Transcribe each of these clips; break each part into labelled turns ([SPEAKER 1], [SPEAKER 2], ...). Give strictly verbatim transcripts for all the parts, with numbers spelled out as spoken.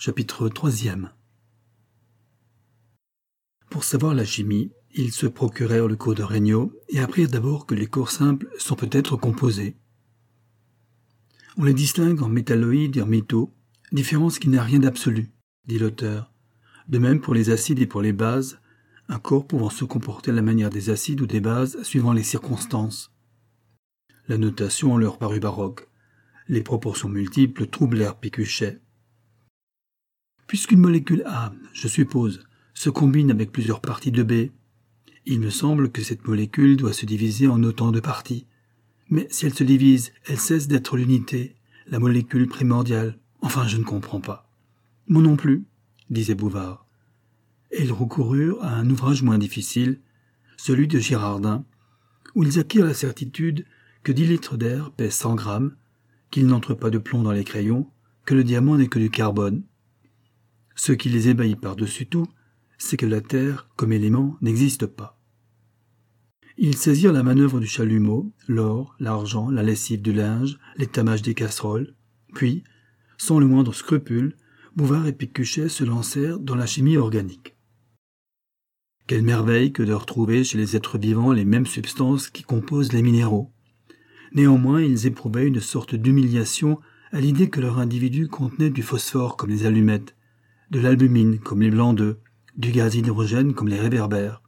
[SPEAKER 1] Chapitre troisième. Pour savoir la chimie, ils se procurèrent le cours de Regnault et apprirent d'abord que les corps simples sont peut-être composés. On les distingue en métalloïdes et en métaux, différence qui n'a rien d'absolu, dit l'auteur. De même pour les acides et pour les bases, un corps pouvant se comporter à la manière des acides ou des bases suivant les circonstances. La notation leur parut baroque. Les proportions multiples troublèrent Pécuchet. Puisqu'une molécule A, je suppose, se combine avec plusieurs parties de B, il me semble que cette molécule doit se diviser en autant de parties. Mais si elle se divise, elle cesse d'être l'unité, la molécule primordiale. Enfin, je ne comprends pas. Moi non plus, disait Bouvard. Et ils recoururent à un ouvrage moins difficile, celui de Girardin, où ils acquirent la certitude que dix litres d'air pèsent cent grammes, qu'il n'entre pas de plomb dans les crayons, que le diamant n'est que du carbone. Ce qui les ébahit par-dessus tout, c'est que la terre, comme élément, n'existe pas. Ils saisirent la manœuvre du chalumeau, l'or, l'argent, la lessive du linge, l'étamage des casseroles, puis, sans le moindre scrupule, Bouvard et Pécuchet se lancèrent dans la chimie organique. Quelle merveille que de retrouver chez les êtres vivants les mêmes substances qui composent les minéraux. Néanmoins, ils éprouvaient une sorte d'humiliation à l'idée que leur individu contenait du phosphore comme les allumettes, de l'albumine comme les blancs d'œufs, du gaz hydrogène comme les réverbères.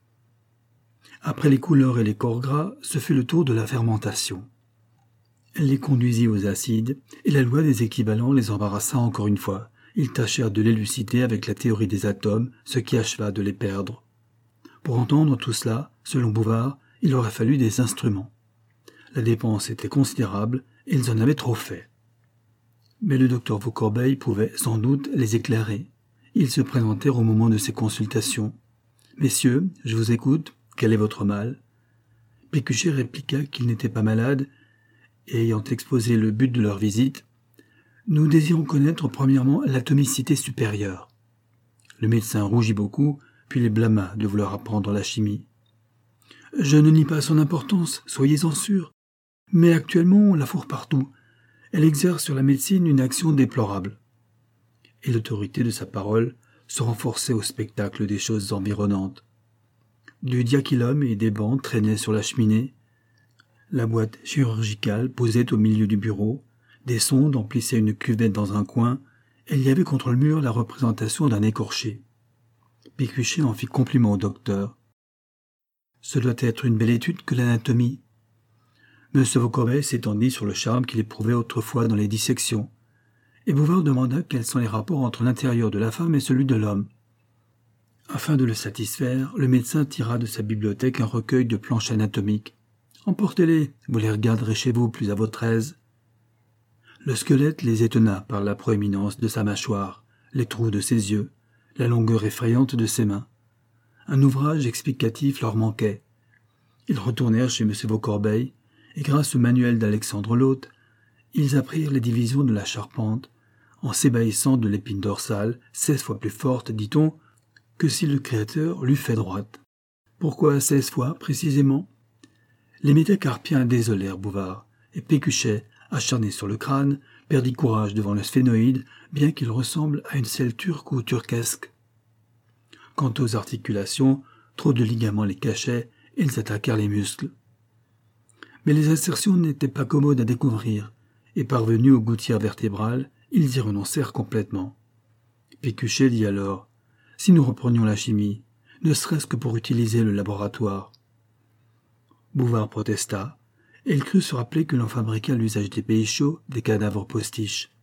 [SPEAKER 1] Après les couleurs et les corps gras, ce fut le tour de la fermentation. Elle les conduisit aux acides, et la loi des équivalents les embarrassa encore une fois. Ils tâchèrent de l'élucider avec la théorie des atomes, ce qui acheva de les perdre. Pour entendre tout cela, selon Bouvard, il aurait fallu des instruments. La dépense était considérable, et ils en avaient trop fait. Mais le docteur Vaucorbeil pouvait, sans doute, les éclairer. Ils se présentèrent au moment de ces consultations. « Messieurs, je vous écoute, quel est votre mal ?» Pécuchet répliqua qu'il n'était pas malade, et ayant exposé le but de leur visite, « Nous désirons connaître premièrement l'atomicité supérieure. » Le médecin rougit beaucoup, puis les blâma de vouloir apprendre la chimie. « Je ne nie pas son importance, soyez-en sûrs, mais actuellement on la fourre partout. Elle exerce sur la médecine une action déplorable. » Et l'autorité de sa parole se renforçait au spectacle des choses environnantes. Du diachylum et des bancs traînaient sur la cheminée. La boîte chirurgicale posait au milieu du bureau. Des sondes emplissaient une cuvette dans un coin. Et il y avait contre le mur la représentation d'un écorché. Pécuchet en fit compliment au docteur. « Ce doit être une belle étude que l'anatomie. » M. Vaucorbeil s'étendit sur le charme qu'il éprouvait autrefois dans les dissections. Et Bouvard demanda quels sont les rapports entre l'intérieur de la femme et celui de l'homme. Afin de le satisfaire, le médecin tira de sa bibliothèque un recueil de planches anatomiques. « Emportez-les, vous les regarderez chez vous plus à votre aise. » Le squelette les étonna par la proéminence de sa mâchoire, les trous de ses yeux, la longueur effrayante de ses mains. Un ouvrage explicatif leur manquait. Ils retournèrent chez M. Vaucorbeil, et grâce au manuel d'Alexandre l'Hôte, ils apprirent les divisions de la charpente, en s'ébahissant de l'épine dorsale, seize fois plus forte, dit-on, que si le Créateur l'eût fait droite. Pourquoi seize fois, précisément? Les métacarpiens désolèrent Bouvard, et Pécuchet, acharné sur le crâne, perdit courage devant le sphénoïde, bien qu'il ressemble à une selle turque ou turquesque. Quant aux articulations, trop de ligaments les cachaient, et ils attaquèrent les muscles. Mais les insertions n'étaient pas commodes à découvrir, et parvenus aux gouttières vertébrales, ils y renoncèrent complètement. Pécuchet dit alors « Si nous reprenions la chimie, ne serait-ce que pour utiliser le laboratoire ?» Bouvard protesta, et il crut se rappeler que l'on fabriquait à l'usage des pays chauds des cadavres postiches.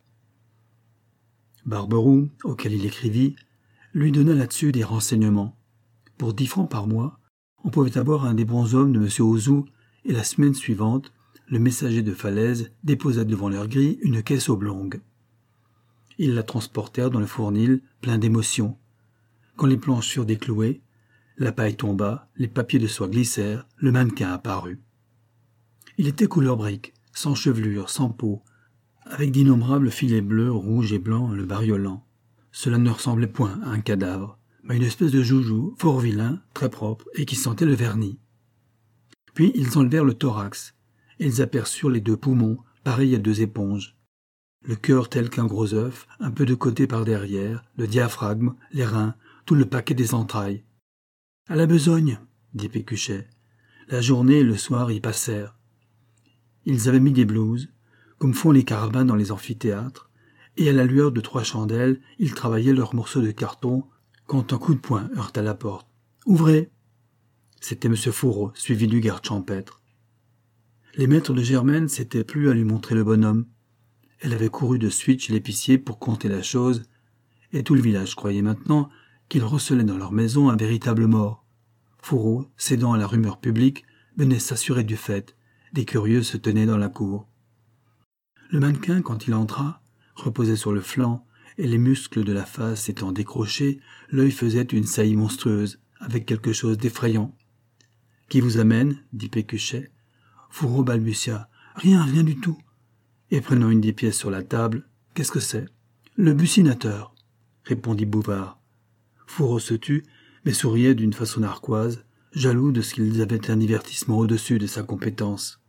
[SPEAKER 1] Barberoux, auquel il écrivit, lui donna là-dessus des renseignements. Pour dix francs par mois, on pouvait avoir un des bons hommes de M. Ouzou, et la semaine suivante, le messager de Falaise déposa devant leur grille une caisse oblongue. Ils la transportèrent dans le fournil, plein d'émotions. Quand les planches furent déclouées, la paille tomba, les papiers de soie glissèrent, le mannequin apparut. Il était couleur brique, sans chevelure, sans peau, avec d'innombrables filets bleus, rouges et blancs le bariolant. Cela ne ressemblait point à un cadavre, mais à une espèce de joujou, fort vilain, très propre, et qui sentait le vernis. Puis ils enlevèrent le thorax, et ils aperçurent les deux poumons, pareils à deux éponges. le cœur tel qu'un gros œuf, un peu de côté par derrière, le diaphragme, les reins, tout le paquet des entrailles. « À la besogne !» dit Pécuchet. La journée et le soir y passèrent. Ils avaient mis des blouses, comme font les carabins dans les amphithéâtres, et à la lueur de trois chandelles, ils travaillaient leurs morceaux de carton quand un coup de poing heurta la porte. « Ouvrez !» C'était M. Fourreau, suivi du garde champêtre. Les maîtres de Germaine s'étaient plu à lui montrer le bonhomme. Elle avait couru de suite chez l'épicier pour compter la chose, et tout le village croyait maintenant qu'il recelait dans leur maison un véritable mort. Fourreau, cédant à la rumeur publique, venait s'assurer du fait. Des curieux se tenaient dans la cour. Le mannequin, quand il entra, reposait sur le flanc, et les muscles de la face étant décrochés, l'œil faisait une saillie monstrueuse, avec quelque chose d'effrayant. « Qui vous amène ?» dit Pécuchet. Fourreau balbutia. « Rien, rien du tout. » Et prenant une des pièces sur la table, « Qu'est-ce que c'est ?»« Le buccinateur, » répondit Bouvard. Fourreau se tut, mais souriait d'une façon narquoise, jaloux de ce qu'ils avaient un divertissement au-dessus de sa compétence.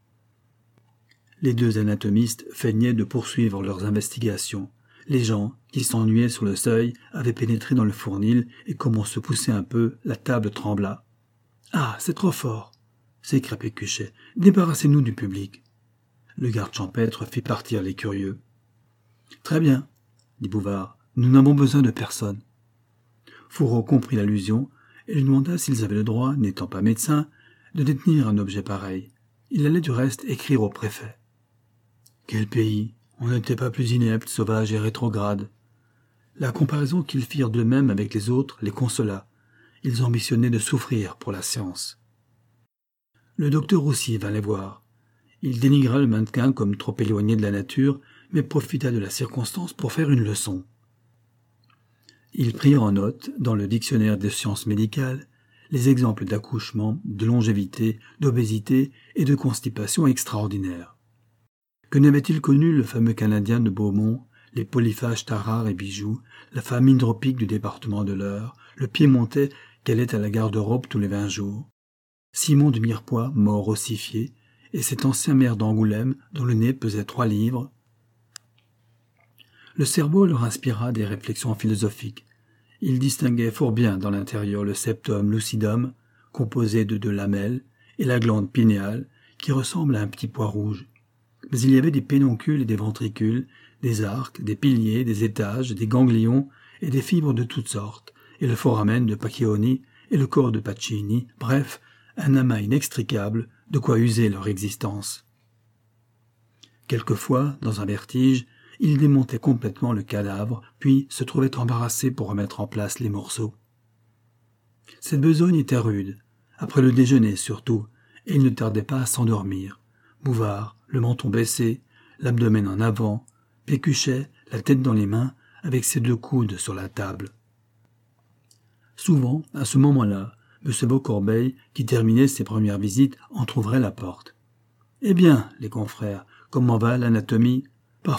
[SPEAKER 1] Les deux anatomistes feignaient de poursuivre leurs investigations. Les gens, qui s'ennuyaient sur le seuil, avaient pénétré dans le fournil, et comme on se poussait un peu, la table trembla. « Ah, c'est trop fort !» s'écria Pécuchet. « Débarrassez-nous du public. » Le garde champêtre fit partir les curieux. « Très bien, » dit Bouvard, « nous n'avons besoin de personne. » Fourreau comprit l'allusion et lui demanda s'ils avaient le droit, n'étant pas médecin, de détenir un objet pareil. Il allait du reste écrire au préfet. Quel pays! On n'était pas plus inepte, sauvage et rétrograde. La comparaison qu'ils firent d'eux-mêmes avec les autres les consola. Ils ambitionnaient de souffrir pour la science. Le docteur aussi vint les voir. Il dénigra le mannequin comme trop éloigné de la nature, mais profita de la circonstance pour faire une leçon. Ils prirent en note, dans le dictionnaire des sciences médicales, les exemples d'accouchement, de longévité, d'obésité et de constipation extraordinaires. Que n'avait-il connu le fameux Canadien de Beaumont, les polyphages Tarare et Bijoux, la femme hydropique du département de l'Eure, le piémontais qui allait à la garde-robe tous les vingt jours, Simon de Mirepoix, mort ossifié, et cet ancien maire d'Angoulême dont le nez pesait trois livres. Le cerveau leur inspira des réflexions philosophiques. Ils distinguaient fort bien dans l'intérieur le septum lucidum, composé de deux lamelles, et la glande pinéale, qui ressemble à un petit pois rouge. Mais il y avait des pédoncules et des ventricules, des arcs, des piliers, des étages, des ganglions et des fibres de toutes sortes, et le foramen de Pacchioni et le corps de Pacini, bref, un amas inextricable de quoi user leur existence. Quelquefois, dans un vertige, ils démontaient complètement le cadavre, puis se trouvaient embarrassés pour remettre en place les morceaux. Cette besogne était rude, après le déjeuner surtout, et ils ne tardaient pas à s'endormir. Bouvard, le menton baissé, l'abdomen en avant, Pécuchet, la tête dans les mains, avec ses deux coudes sur la table. Souvent, à ce moment-là, M. Beaucorbeil, qui terminait ses premières visites, entr'ouvrait la porte. « Eh bien, les confrères, comment va l'anatomie ?»« Parfaitement, »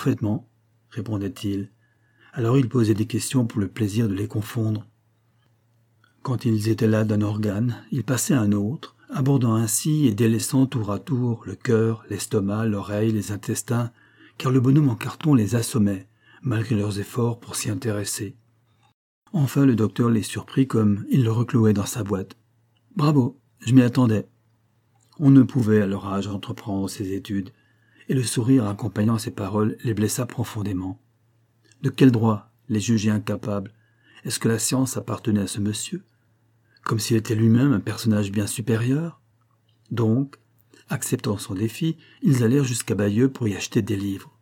[SPEAKER 1] répondait-il. Alors il posait des questions pour le plaisir de les confondre. Quand ils étaient là d'un organe, il passait à un autre, abordant ainsi et délaissant tour à tour le cœur, l'estomac, l'oreille, les intestins, car le bonhomme en carton les assommait, malgré leurs efforts pour s'y intéresser. Enfin le docteur les surprit comme il le reclouait dans sa boîte. « Bravo, je m'y attendais. » On ne pouvait à leur âge entreprendre ces études, et le sourire accompagnant ces paroles les blessa profondément. De quel droit les juger incapables? Est-ce que la science appartenait à ce monsieur? Comme s'il était lui-même un personnage bien supérieur? Donc, acceptant son défi, ils allèrent jusqu'à Bayeux pour y acheter des livres.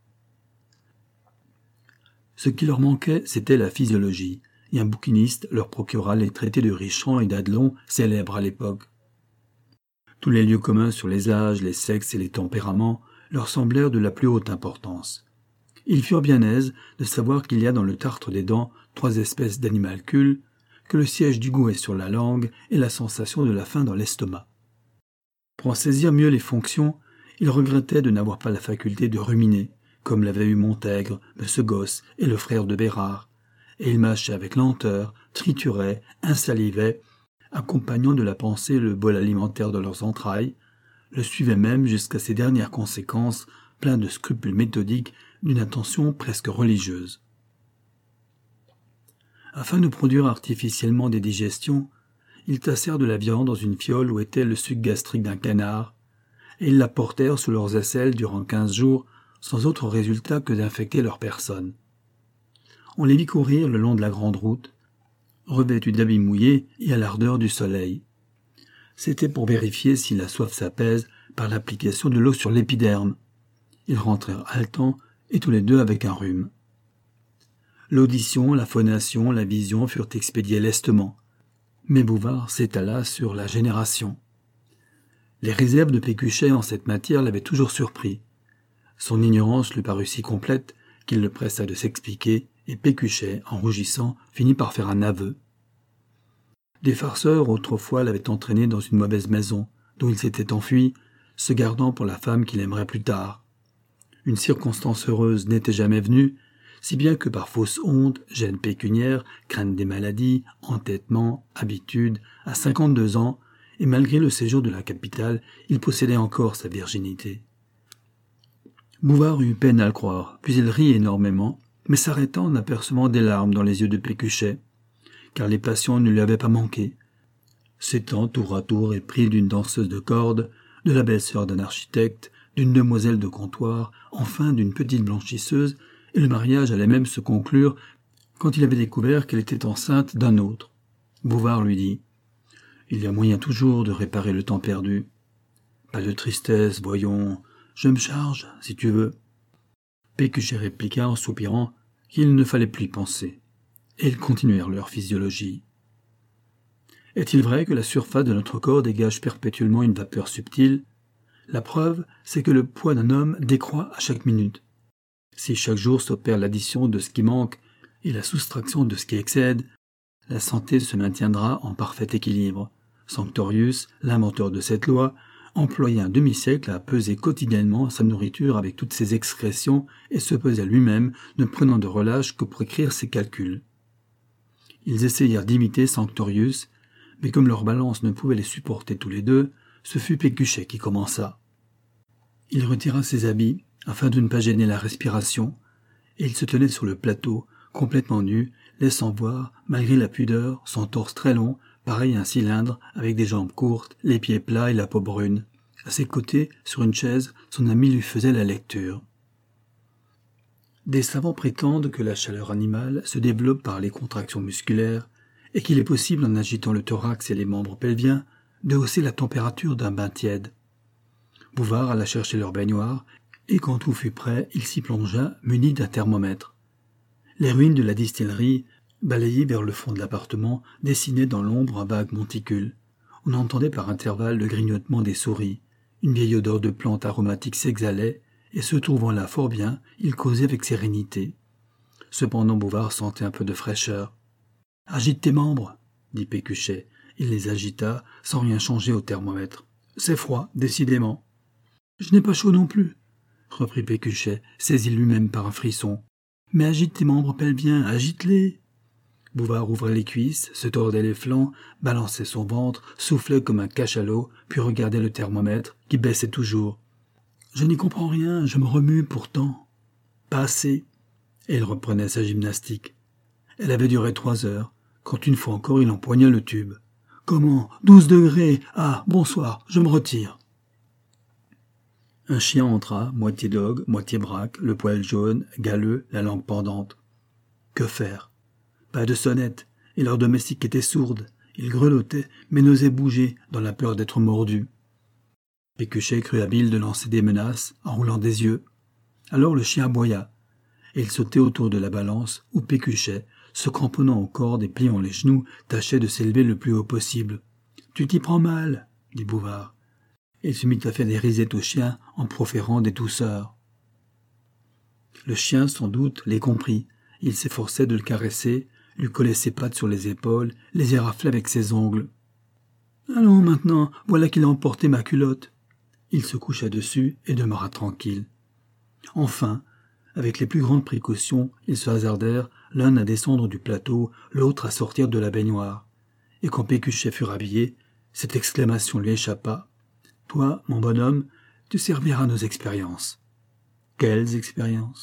[SPEAKER 1] Ce qui leur manquait, c'était la physiologie, et un bouquiniste leur procura les traités de Richand et d'Adelon, célèbres à l'époque. Tous les lieux communs sur les âges, les sexes et les tempéraments leur semblèrent de la plus haute importance. Ils furent bien aises de savoir qu'il y a dans le tartre des dents trois espèces d'animalcules, que le siège du goût est sur la langue et la sensation de la faim dans l'estomac. Pour en saisir mieux les fonctions, ils regrettaient de n'avoir pas la faculté de ruminer, comme l'avaient eu Montègre, M. Gosse et le frère de Bérard, et ils mâchaient avec lenteur, trituraient, insalivaient, accompagnant de la pensée le bol alimentaire de leurs entrailles, le suivaient même jusqu'à ses dernières conséquences, pleins de scrupules méthodiques d'une attention presque religieuse. Afin de produire artificiellement des digestions, ils tassèrent de la viande dans une fiole où était le suc gastrique d'un canard, et ils la portèrent sous leurs aisselles durant quinze jours, sans autre résultat que d'infecter leur personne. On les vit courir le long de la grande route, revêtus d'habits mouillés et à l'ardeur du soleil. C'était pour vérifier si la soif s'apaise par l'application de l'eau sur l'épiderme. Ils rentrèrent haletants et tous les deux avec un rhume. L'audition, la phonation, la vision furent expédiées lestement, mais Bouvard s'étala sur la génération. Les réserves de Pécuchet en cette matière l'avaient toujours surpris. Son ignorance lui parut si complète qu'il le pressa de s'expliquer, et Pécuchet, en rougissant, finit par faire un aveu. Des farceurs autrefois l'avaient entraîné dans une mauvaise maison, dont il s'était enfui, se gardant pour la femme qu'il aimerait plus tard. Une circonstance heureuse n'était jamais venue, si bien que par fausse honte, gêne pécuniaire, crainte des maladies, entêtement, habitude, à cinquante-deux ans, et malgré le séjour de la capitale, il possédait encore sa virginité. Bouvard eut peine à le croire, puis il rit énormément, mais s'arrêtant en apercevant des larmes dans les yeux de Pécuchet, car les passions ne lui avaient pas manqué. S'étant tour à tour épris d'une danseuse de corde, de la belle-sœur d'un architecte, d'une demoiselle de comptoir, enfin d'une petite blanchisseuse, et le mariage allait même se conclure quand il avait découvert qu'elle était enceinte d'un autre. Bouvard lui dit « Il y a moyen toujours de réparer le temps perdu. Pas de tristesse, voyons, je me charge, si tu veux. » Pécuchet répliqua en soupirant qu'il ne fallait plus y penser, et ils continuèrent leur physiologie. Est-il vrai que la surface de notre corps dégage perpétuellement une vapeur subtile ? La preuve, c'est que le poids d'un homme décroît à chaque minute. Si chaque jour s'opère l'addition de ce qui manque et la soustraction de ce qui excède, la santé se maintiendra en parfait équilibre. Sanctorius, l'inventeur de cette loi, employa un demi-siècle à peser quotidiennement sa nourriture avec toutes ses excrétions et se pesait lui-même, ne prenant de relâche que pour écrire ses calculs. Ils essayèrent d'imiter Sanctorius, mais comme leur balance ne pouvait les supporter tous les deux, ce fut Pécuchet qui commença. Il retira ses habits, afin de ne pas gêner la respiration, et il se tenait sur le plateau, complètement nu, laissant voir, malgré la pudeur, son torse très long, pareil à un cylindre, avec des jambes courtes, les pieds plats et la peau brune. À ses côtés, sur une chaise, son ami lui faisait la lecture. Des savants prétendent que la chaleur animale se développe par les contractions musculaires et qu'il est possible, en agitant le thorax et les membres pelviens, de hausser la température d'un bain tiède. Bouvard alla chercher leur baignoire et quand tout fut prêt, il s'y plongea, muni d'un thermomètre. Les ruines de la distillerie, balayées vers le fond de l'appartement, dessinaient dans l'ombre un vague monticule. On entendait par intervalles le grignotement des souris. Une vieille odeur de plantes aromatiques s'exhalait, et se trouvant là fort bien, il causait avec sérénité. Cependant Bouvard sentait un peu de fraîcheur. « Agite tes membres !» dit Pécuchet. Il les agita, sans rien changer au thermomètre. « C'est froid, décidément. »« Je n'ai pas chaud non plus, » reprit Pécuchet, saisi lui-même par un frisson. « Mais agite tes membres pelviens, agite-les !» Bouvard ouvrait les cuisses, se tordait les flancs, balançait son ventre, soufflait comme un cachalot, puis regardait le thermomètre, qui baissait toujours. « Je n'y comprends rien, je me remue pourtant. »« Pas assez. » Et il reprenait sa gymnastique. Elle avait duré trois heures, quand une fois encore il empoigna le tube. « Comment ? Douze degrés ? Ah, bonsoir, je me retire. » Un chien entra, moitié dogue, moitié braque, le poil jaune, galeux, la langue pendante. Que faire ? Pas de sonnette, et leur domestique était sourde. Il grelottait, mais n'osait bouger, dans la peur d'être mordu. Pécuchet crut habile de lancer des menaces, en roulant des yeux. Alors le chien aboya, et il sautait autour de la balance, où Pécuchet, se cramponnant aux cordes et pliant les genoux, tâchait de s'élever le plus haut possible. « Tu t'y prends mal, » dit Bouvard. Et il se mit à faire des risettes au chien en proférant des douceurs. Le chien, sans doute, les comprit. Il s'efforçait de le caresser, lui collait ses pattes sur les épaules, les éraflait avec ses ongles. « Allons maintenant, voilà qu'il a emporté ma culotte. » Il se coucha dessus et demeura tranquille. Enfin, avec les plus grandes précautions, ils se hasardèrent, l'un à descendre du plateau, l'autre à sortir de la baignoire. Et quand Pécuchet fut rhabillé, cette exclamation lui échappa. « Toi, mon bonhomme, tu serviras nos expériences. » « Quelles expériences ?»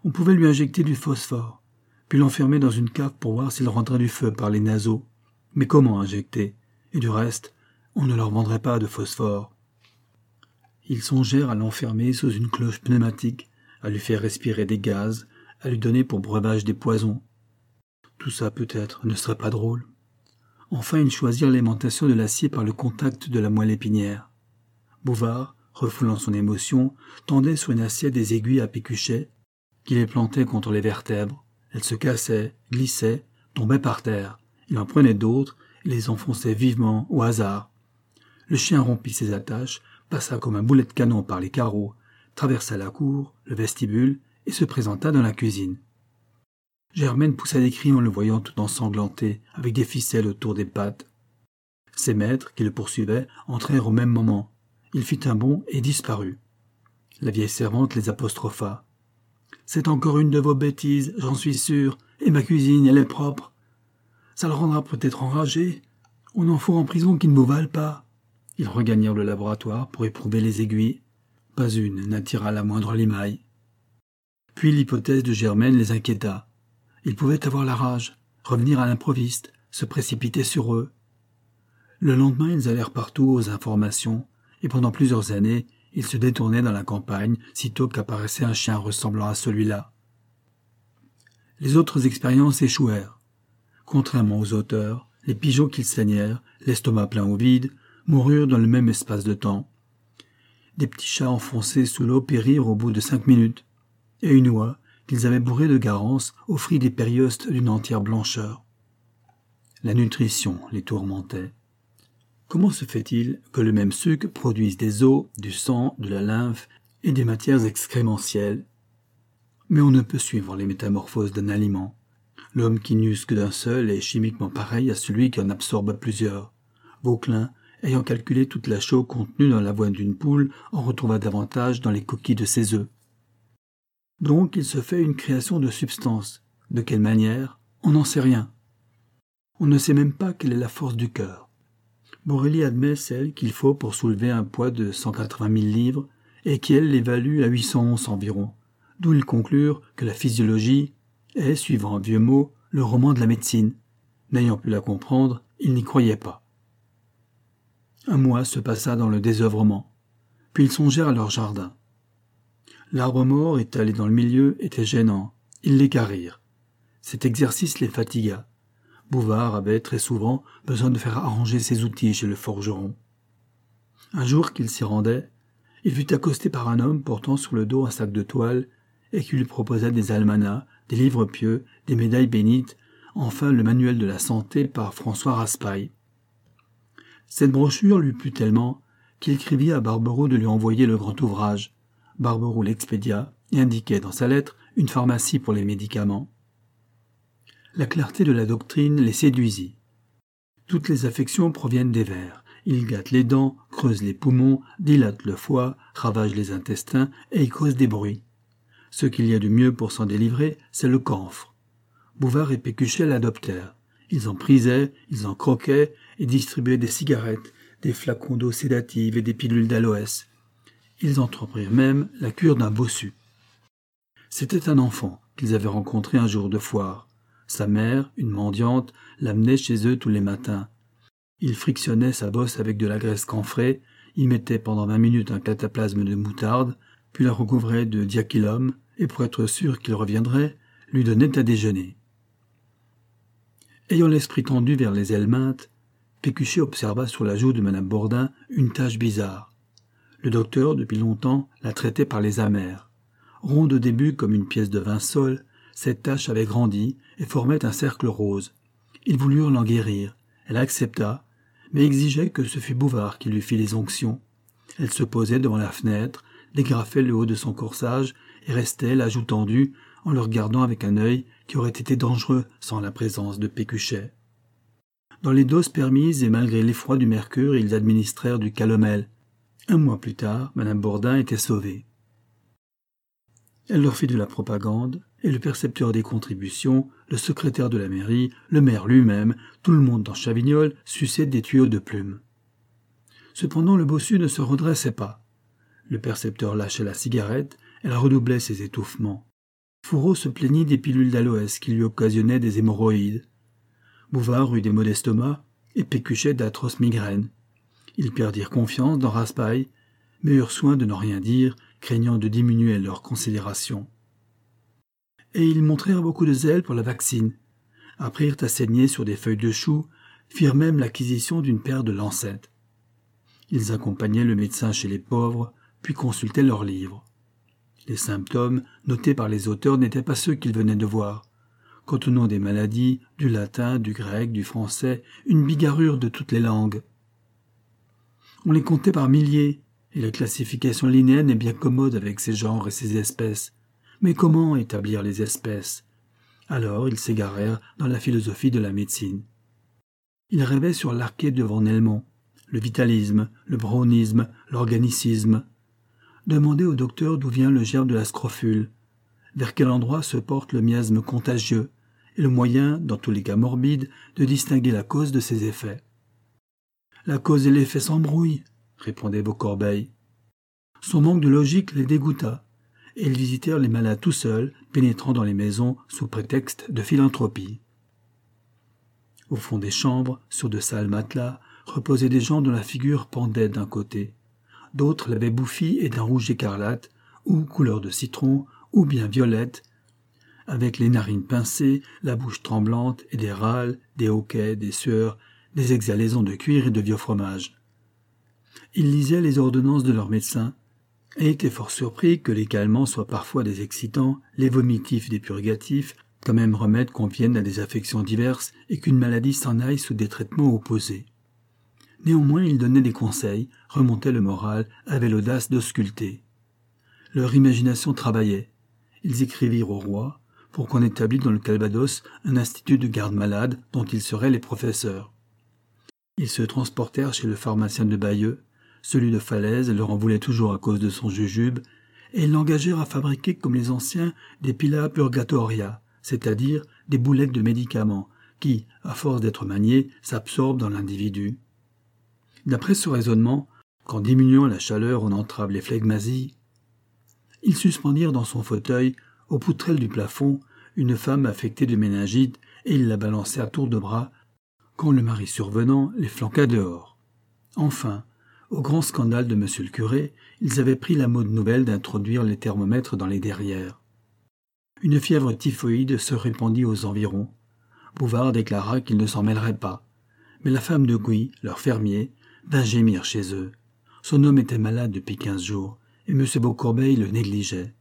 [SPEAKER 1] On pouvait lui injecter du phosphore, puis l'enfermer dans une cave pour voir s'il rendrait du feu par les naseaux. Mais comment injecter? Et du reste, on ne leur vendrait pas de phosphore. Ils songèrent à l'enfermer sous une cloche pneumatique, à lui faire respirer des gaz, à lui donner pour breuvage des poisons. Tout ça, peut-être, ne serait pas drôle. Enfin, ils choisirent l'aimantation de l'acier par le contact de la moelle épinière. Bouvard, refoulant son émotion, tendait sur une assiette des aiguilles à Pécuchet, qui les plantait contre les vertèbres. Elles se cassaient, glissaient, tombaient par terre. Il en prenait d'autres et les enfonçait vivement, au hasard. Le chien rompit ses attaches, passa comme un boulet de canon par les carreaux, traversa la cour, le vestibule, et se présenta dans la cuisine. Germaine poussa des cris en le voyant tout ensanglanté, avec des ficelles autour des pattes. Ses maîtres, qui le poursuivaient, entrèrent au même moment. Il fit un bond et disparut. La vieille servante les apostropha. « C'est encore une de vos bêtises, j'en suis sûre, et ma cuisine, elle est propre. Ça le rendra peut-être enragé. On en faut en prison qui ne vous valent pas. » Ils regagnèrent le laboratoire pour éprouver les aiguilles. Pas une n'attira la moindre limaille. Puis l'hypothèse de Germaine les inquiéta. Ils pouvaient avoir la rage, revenir à l'improviste, se précipiter sur eux. Le lendemain, ils allèrent partout aux informations, et pendant plusieurs années, ils se détournaient dans la campagne sitôt qu'apparaissait un chien ressemblant à celui-là. Les autres expériences échouèrent. Contrairement aux auteurs, les pigeons qu'ils saignèrent, l'estomac plein ou vide, moururent dans le même espace de temps. Des petits chats enfoncés sous l'eau périrent au bout de cinq minutes, et une oie, qu'ils avaient bourrée de garance, offrit des périostes d'une entière blancheur. La nutrition les tourmentait. Comment se fait-il que le même suc produise des os, du sang, de la lymphe et des matières excrémentielles? Mais on ne peut suivre les métamorphoses d'un aliment. L'homme qui n'use que d'un seul est chimiquement pareil à celui qui en absorbe plusieurs. Vauquelin, ayant calculé toute la chaux contenue dans l'avoine d'une poule, en retrouva davantage dans les coquilles de ses œufs. Donc il se fait une création de substance. De quelle manière? On n'en sait rien. On ne sait même pas quelle est la force du cœur. Borelli admet celle qu'il faut pour soulever un poids de cent quatre-vingt mille livres et qui elle l'évalue à huit cents onces environ, d'où ils conclurent que la physiologie est, suivant un vieux mot, le roman de la médecine. N'ayant pu la comprendre, ils n'y croyaient pas. Un mois se passa dans le désœuvrement, puis ils songèrent à leur jardin. L'arbre mort étalé dans le milieu était gênant, ils l'équarrirent. Cet exercice les fatigua. Bouvard avait très souvent besoin de faire arranger ses outils chez le forgeron. Un jour qu'il s'y rendait, il fut accosté par un homme portant sur le dos un sac de toile et qui lui proposa des almanachs, des livres pieux, des médailles bénites, enfin le manuel de la santé par François Raspail. Cette brochure lui plut tellement qu'il écrivit à Barberoux de lui envoyer le grand ouvrage. Barberoux l'expédia et indiquait dans sa lettre une pharmacie pour les médicaments. La clarté de la doctrine les séduisit. Toutes les affections proviennent des vers. Ils gâtent les dents, creusent les poumons, dilatent le foie, ravagent les intestins et y causent des bruits. Ce qu'il y a de mieux pour s'en délivrer, c'est le camphre. Bouvard et Pécuchet l'adoptèrent. Ils en prisaient, ils en croquaient et distribuaient des cigarettes, des flacons d'eau sédative et des pilules d'aloès. Ils entreprirent même la cure d'un bossu. C'était un enfant qu'ils avaient rencontré un jour de foire. Sa mère, une mendiante, l'amenait chez eux tous les matins. Il frictionnait sa bosse avec de la graisse camphrée, y mettait pendant vingt minutes un cataplasme de moutarde, puis la recouvrait de diachylum, et pour être sûr qu'il reviendrait, lui donnait à déjeuner. Ayant l'esprit tendu vers les ailes mintes, Pécuchet observa sur la joue de Madame Bourdin une tache bizarre. Le docteur, depuis longtemps, la traitait par les amers. Ronde au début comme une pièce de vin sol, cette tache avait grandi et formait un cercle rose. Ils voulurent l'en guérir. Elle accepta, mais exigeait que ce fût Bouvard qui lui fît les onctions. Elle se posait devant la fenêtre, dégrafait le haut de son corsage et restait, la joue tendue, en le regardant avec un œil qui aurait été dangereux sans la présence de Pécuchet. Dans les doses permises et malgré l'effroi du mercure, ils administrèrent du calomel. Un mois plus tard, Madame Bourdin était sauvée. Elle leur fit de la propagande, et le percepteur des contributions, le secrétaire de la mairie, le maire lui-même, tout le monde dans Chavignol suçait des tuyaux de plumes. Cependant, le bossu ne se redressait pas. Le percepteur lâchait la cigarette, elle redoublait ses étouffements. Fourreau se plaignit des pilules d'aloès qui lui occasionnaient des hémorroïdes. Bouvard eut des maux d'estomac et Pécuchet d'atroces migraines. Ils perdirent confiance dans Raspail, mais eurent soin de n'en rien dire, craignant de diminuer leur considération. Et ils montrèrent beaucoup de zèle pour la vaccine, apprirent à saigner sur des feuilles de chou, firent même l'acquisition d'une paire de lancettes. Ils accompagnaient le médecin chez les pauvres, puis consultaient leurs livres. Les symptômes notés par les auteurs n'étaient pas ceux qu'ils venaient de voir. Contenant des maladies, du latin, du grec, du français, une bigarrure de toutes les langues. On les comptait par milliers, et la classification linéenne est bien commode avec ses genres et ses espèces. Mais comment établir les espèces? Alors ils s'égarèrent dans la philosophie de la médecine. Ils rêvaient sur l'archet de Van Helmont, le vitalisme, le brownisme, l'organicisme. Demandaient au docteur d'où vient le germe de la scrofule, vers quel endroit se porte le miasme contagieux, et le moyen, dans tous les cas morbides, de distinguer la cause de ses effets. La cause et l'effet s'embrouillent, répondait Beaucorbeil. Son manque de logique les dégoûta, et ils visitèrent les malades tout seuls, pénétrant dans les maisons sous prétexte de philanthropie. Au fond des chambres, sur de sales matelas, reposaient des gens dont la figure pendait d'un côté. D'autres l'avaient bouffie et d'un rouge écarlate, ou couleur de citron, ou bien violette, avec les narines pincées, la bouche tremblante et des râles, des hoquets, des sueurs, des exhalaisons de cuir et de vieux fromage. Ils lisaient les ordonnances de leurs médecins, et étaient fort surpris que les calmants soient parfois des excitants, les vomitifs des purgatifs, quand même remèdes conviennent à des affections diverses et qu'une maladie s'en aille sous des traitements opposés. Néanmoins, ils donnaient des conseils, remontaient le moral, avaient l'audace d'ausculter. Leur imagination travaillait. Ils écrivirent au roi pour qu'on établît dans le Calvados un institut de garde-malades dont ils seraient les professeurs. Ils se transportèrent chez le pharmacien de Bayeux, celui de Falaise leur en voulait toujours à cause de son jujube, et ils l'engagèrent à fabriquer comme les anciens des pilla purgatoria, c'est-à-dire des boulettes de médicaments qui, à force d'être maniées, s'absorbent dans l'individu. D'après ce raisonnement, qu'en diminuant la chaleur on entrave les phlegmasies, ils suspendirent dans son fauteuil, aux poutrelles du plafond, une femme affectée de méningite et ils la balançaient à tour de bras, quand le mari survenant les flanqua dehors. Enfin, au grand scandale de monsieur le curé, ils avaient pris la mode nouvelle d'introduire les thermomètres dans les derrières. Une fièvre typhoïde se répandit aux environs. Bouvard déclara qu'il ne s'en mêlerait pas, mais la femme de Gouy, leur fermier, vint gémir chez eux. Son homme était malade depuis quinze jours, et M. Beaucorbeil le négligeait.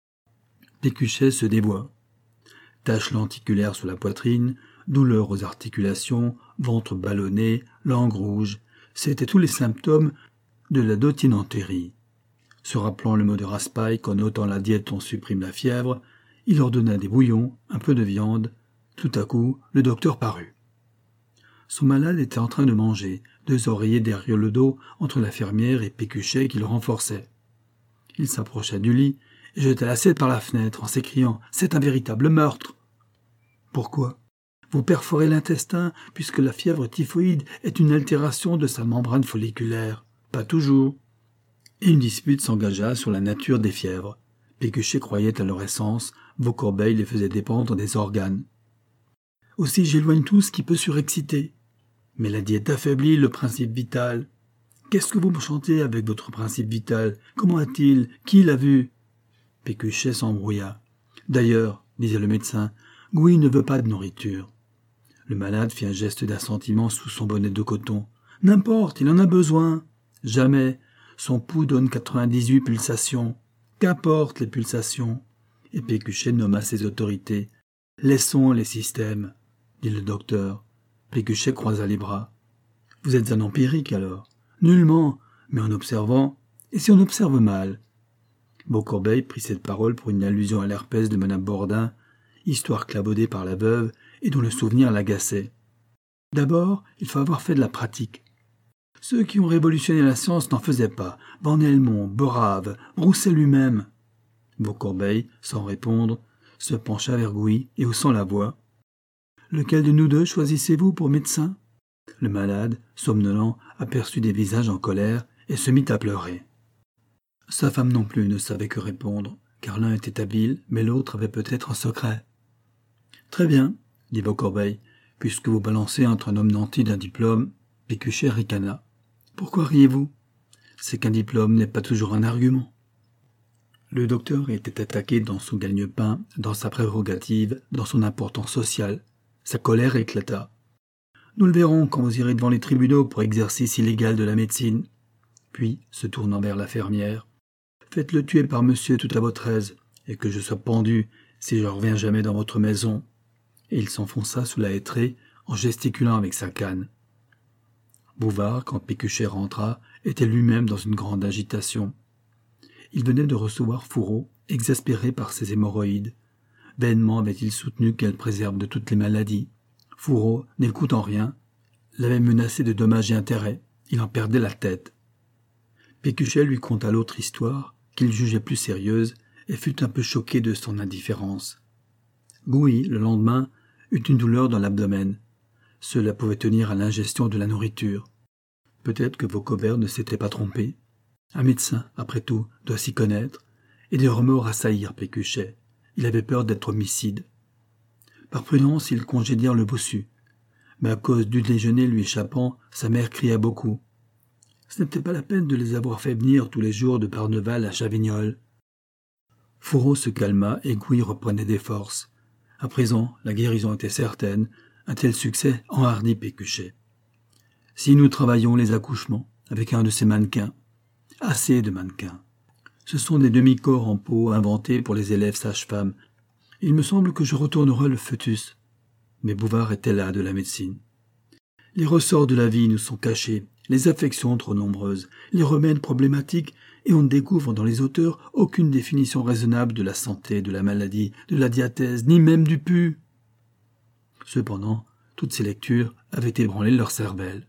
[SPEAKER 1] Pécuchet se dévoua. Taches lenticulaires sous la poitrine, douleur aux articulations, ventre ballonné, langue rouge, c'étaient tous les symptômes de la dotinentérie. Se rappelant le mot de Raspail qu'en ôtant la diète on supprime la fièvre, il ordonna des bouillons, un peu de viande. Tout à coup, le docteur parut. Son malade était en train de manger, deux oreillers derrière le dos, entre la fermière et Pécuchet qui le renforçaient. Il s'approcha du lit et jeta l'assiette par la fenêtre en s'écriant « C'est un véritable meurtre !»« Pourquoi ? Vous perforez l'intestin puisque la fièvre typhoïde est une altération de sa membrane folliculaire. Pas toujours. » Et une dispute s'engagea sur la nature des fièvres. Pécuchet croyait à leur essence, Beaucorbeil les faisait dépendre des organes. Aussi j'éloigne tout ce qui peut surexciter. Mais la diète affaiblit le principe vital. Qu'est-ce que vous me chantez avec votre principe vital? Comment a-t-il? Qui l'a vu? Pécuchet s'embrouilla. D'ailleurs, disait le médecin, Gouy ne veut pas de nourriture. Le malade fit un geste d'assentiment sous son bonnet de coton. N'importe, il en a besoin. Jamais. Son pouls donne quatre-vingt-dix-huit pulsations. Qu'importe les pulsations. Et Pécuchet nomma ses autorités. Laissons les systèmes, dit le docteur. Pécuchet croisa les bras. Vous êtes un empirique alors? Nullement, mais en observant. Et si on observe mal? Beaucorbeil prit cette parole pour une allusion à l'herpès de Madame Bordin, histoire clabaudée par la veuve et dont le souvenir l'agaçait. D'abord, il faut avoir fait de la pratique. Ceux qui ont révolutionné la science n'en faisaient pas. Van Helmont, Borave, Broussais lui-même. Beaucorbeil, sans répondre, se pencha vers Gouy et haussant la voix. « Lequel de nous deux choisissez-vous pour médecin ?» Le malade, somnolent, aperçut des visages en colère et se mit à pleurer. Sa femme non plus ne savait que répondre, car l'un était habile, mais l'autre avait peut-être un secret. « Très bien, dit Vaucorbeil, puisque vous balancez entre un homme nanti d'un diplôme. » Pécuchet ricana. « Pourquoi riez-vous? C'est qu'un diplôme n'est pas toujours un argument. » Le docteur était attaqué dans son gagne-pain, dans sa prérogative, dans son importance sociale. Sa colère éclata. « Nous le verrons quand vous irez devant les tribunaux pour exercice illégal de la médecine. » Puis, se tournant vers la fermière, « Faites-le tuer par monsieur tout à votre aise, et que je sois pendu si je reviens jamais dans votre maison. » Et il s'enfonça sous la hêtraie en gesticulant avec sa canne. Bouvard, quand Pécuchet rentra, était lui-même dans une grande agitation. Il venait de recevoir Fourreau, exaspéré par ses hémorroïdes. Vainement avait-il soutenu qu'elle préserve de toutes les maladies. Fourreau, n'écoutant rien, l'avait menacé de dommages et intérêts. Il en perdait la tête. Pécuchet lui conta l'autre histoire, qu'il jugeait plus sérieuse, et fut un peu choqué de son indifférence. Gouy, le lendemain, eut une douleur dans l'abdomen. Cela pouvait tenir à l'ingestion de la nourriture. Peut-être que Vaucorbert ne s'était pas trompé. Un médecin, après tout, doit s'y connaître, et des remords assaillirent Pécuchet. Il avait peur d'être homicide. Par prudence, ils congédièrent le bossu. Mais à cause du déjeuner lui échappant, sa mère cria beaucoup. Ce n'était pas la peine de les avoir fait venir tous les jours de Barneval à Chavignoles. Fourreau se calma et Gouy reprenait des forces. À présent, la guérison était certaine. Un tel succès enhardit Pécuchet. Si nous travaillons les accouchements avec un de ces mannequins, assez de mannequins. Ce sont des demi-corps en peau inventés pour les élèves sages-femmes. Il me semble que je retournerai le fœtus. Mais Bouvard était là de la médecine. Les ressorts de la vie nous sont cachés, les affections trop nombreuses, les remèdes problématiques, et on ne découvre dans les auteurs aucune définition raisonnable de la santé, de la maladie, de la diathèse, ni même du pu. Cependant, toutes ces lectures avaient ébranlé leur cervelle.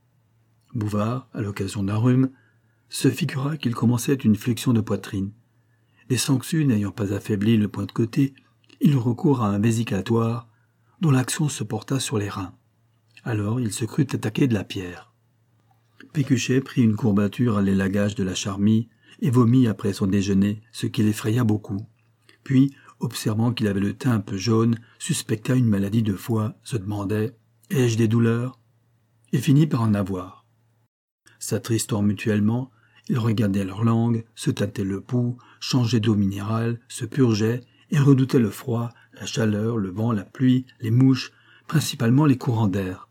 [SPEAKER 1] Bouvard, à l'occasion d'un rhume, se figura qu'il commençait une flexion de poitrine. Les sangsues n'ayant pas affaibli le point de côté, il eut recours à un vésicatoire dont l'action se porta sur les reins. Alors il se crut attaqué de la pierre. Pécuchet prit une courbature à l'élagage de la charmille et vomit après son déjeuner, ce qui l'effraya beaucoup. Puis, observant qu'il avait le teint un peu jaune, suspecta une maladie de foie, se demandait « Ai-je des douleurs ?» et finit par en avoir. S'attristant mutuellement, ils regardaient leur langue, se tâtaient le pouls, changeaient d'eau minérale, se purgeaient et redoutaient le froid, la chaleur, le vent, la pluie, les mouches, principalement les courants d'air.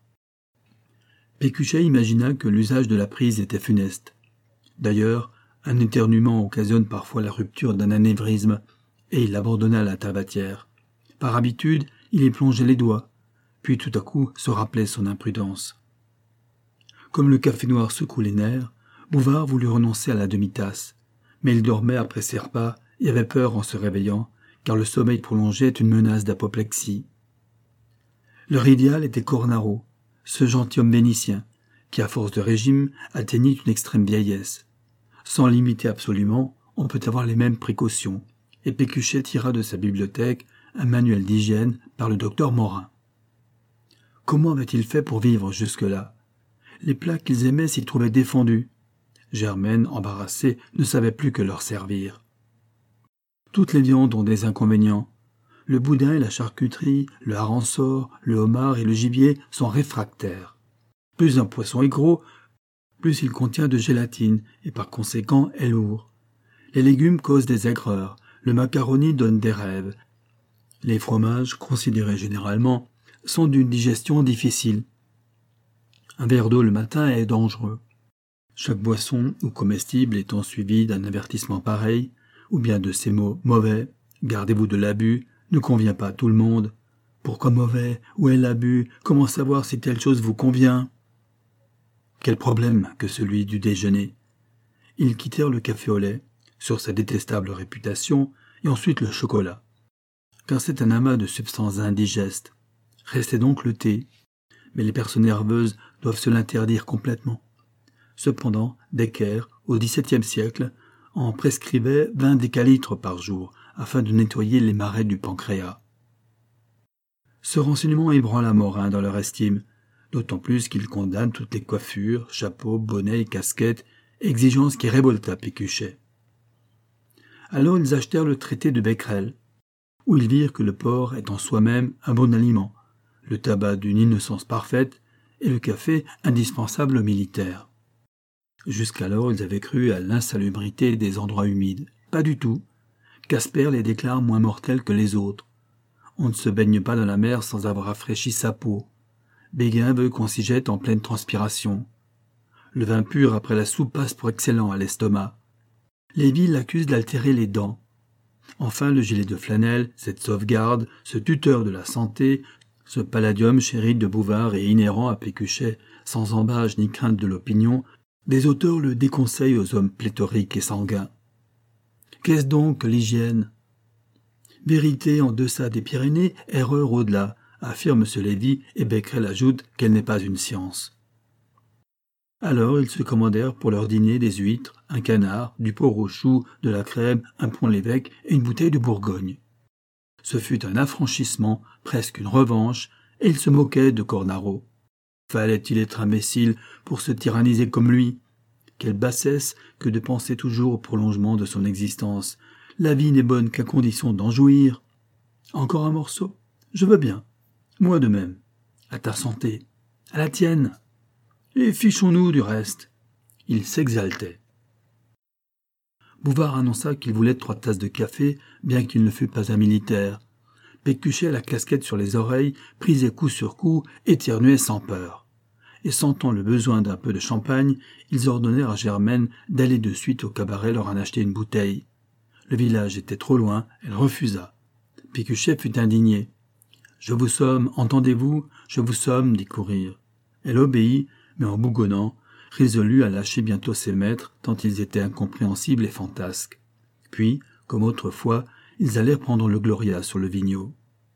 [SPEAKER 1] Pécuchet imagina que l'usage de la prise était funeste. D'ailleurs, un éternuement occasionne parfois la rupture d'un anévrisme, et il abandonna la tabatière. Par habitude, il y plongeait les doigts, puis tout à coup se rappelait son imprudence. Comme le café noir secoue les nerfs, Bouvard voulut renoncer à la demi-tasse, mais il dormait après ses repas et avait peur en se réveillant, car le sommeil prolongé est une menace d'apoplexie. Leur idéal était Cornaro, ce gentilhomme vénitien, qui à force de régime atteignit une extrême vieillesse. Sans l'imiter absolument, on peut avoir les mêmes précautions, et Pécuchet tira de sa bibliothèque un manuel d'hygiène par le docteur Morin. Comment avait-il fait pour vivre jusque-là? Les plats qu'ils aimaient s'y trouvaient défendus. Germaine, embarrassée, ne savait plus que leur servir. Toutes les viandes ont des inconvénients. Le boudin et la charcuterie, le hareng-sort, le homard et le gibier sont réfractaires. Plus un poisson est gros, plus il contient de gélatine et par conséquent est lourd. Les légumes causent des aigreurs, le macaroni donne des rêves. Les fromages, considérés généralement, sont d'une digestion difficile. Un verre d'eau le matin est dangereux. Chaque boisson ou comestible étant suivi d'un avertissement pareil, ou bien de ces mots mauvais, gardez-vous de l'abus, ne convient pas à tout le monde. Pourquoi mauvais? Où est l'abus? Comment savoir si telle chose vous convient? Quel problème que celui du déjeuner. Ils quittèrent le café au lait, sur sa détestable réputation, et ensuite le chocolat. Car c'est un amas de substances indigestes. Restait donc le thé. Mais les personnes nerveuses doivent se l'interdire complètement. Cependant, Decker, au dix-septième siècle, en prescrivait vingt décalitres par jour, afin de nettoyer les marais du pancréas. Ce renseignement ébranla Morin dans leur estime, d'autant plus qu'il condamne toutes les coiffures, chapeaux, bonnets et casquettes, exigence qui révolta Pécuchet. Alors ils achetèrent le traité de Becquerel, où ils virent que le porc est en soi-même un bon aliment, le tabac d'une innocence parfaite et le café indispensable aux militaires. Jusqu'alors, ils avaient cru à l'insalubrité des endroits humides. Pas du tout. Casper les déclare moins mortels que les autres. On ne se baigne pas dans la mer sans avoir rafraîchi sa peau. Béguin veut qu'on s'y jette en pleine transpiration. Le vin pur après la soupe passe pour excellent à l'estomac. Lévy l'accuse d'altérer les dents. Enfin, le gilet de flanelle, cette sauvegarde, ce tuteur de la santé, ce palladium chéri de Bouvard et inhérent à Pécuchet, sans embâge ni crainte de l'opinion, des auteurs le déconseillent aux hommes pléthoriques et sanguins. Qu'est-ce donc que l'hygiène ? Vérité en deçà des Pyrénées, erreur au-delà, affirme M. Lévy, et Becquerel ajoute qu'elle n'est pas une science. Alors ils se commandèrent pour leur dîner des huîtres, un canard, du porc au chou, de la crème, un pont-l'évêque et une bouteille de Bourgogne. Ce fut un affranchissement, presque une revanche, et ils se moquaient de Cornaro. Fallait-il être imbécile pour se tyranniser comme lui ? Quelle bassesse que de penser toujours au prolongement de son existence. La vie n'est bonne qu'à condition d'en jouir. Encore un morceau ? Je veux bien. Moi de même. À ta santé. À la tienne. Et fichons-nous du reste. Il s'exaltait. Bouvard annonça qu'il voulait trois tasses de café, bien qu'il ne fût pas un militaire. Pécuchet, la casquette sur les oreilles, prisait coup sur coup, éternuait sans peur. Et sentant le besoin d'un peu de champagne, ils ordonnèrent à Germaine d'aller de suite au cabaret leur en acheter une bouteille. Le village était trop loin, elle refusa. Pécuchet fut indigné. « Je vous somme, entendez-vous, je vous somme, dit Courir. » Elle obéit, mais en bougonnant, résolue à lâcher bientôt ses maîtres, tant ils étaient incompréhensibles et fantasques. Puis, comme autrefois, ils allèrent prendre le Gloria sur le Vigneaud.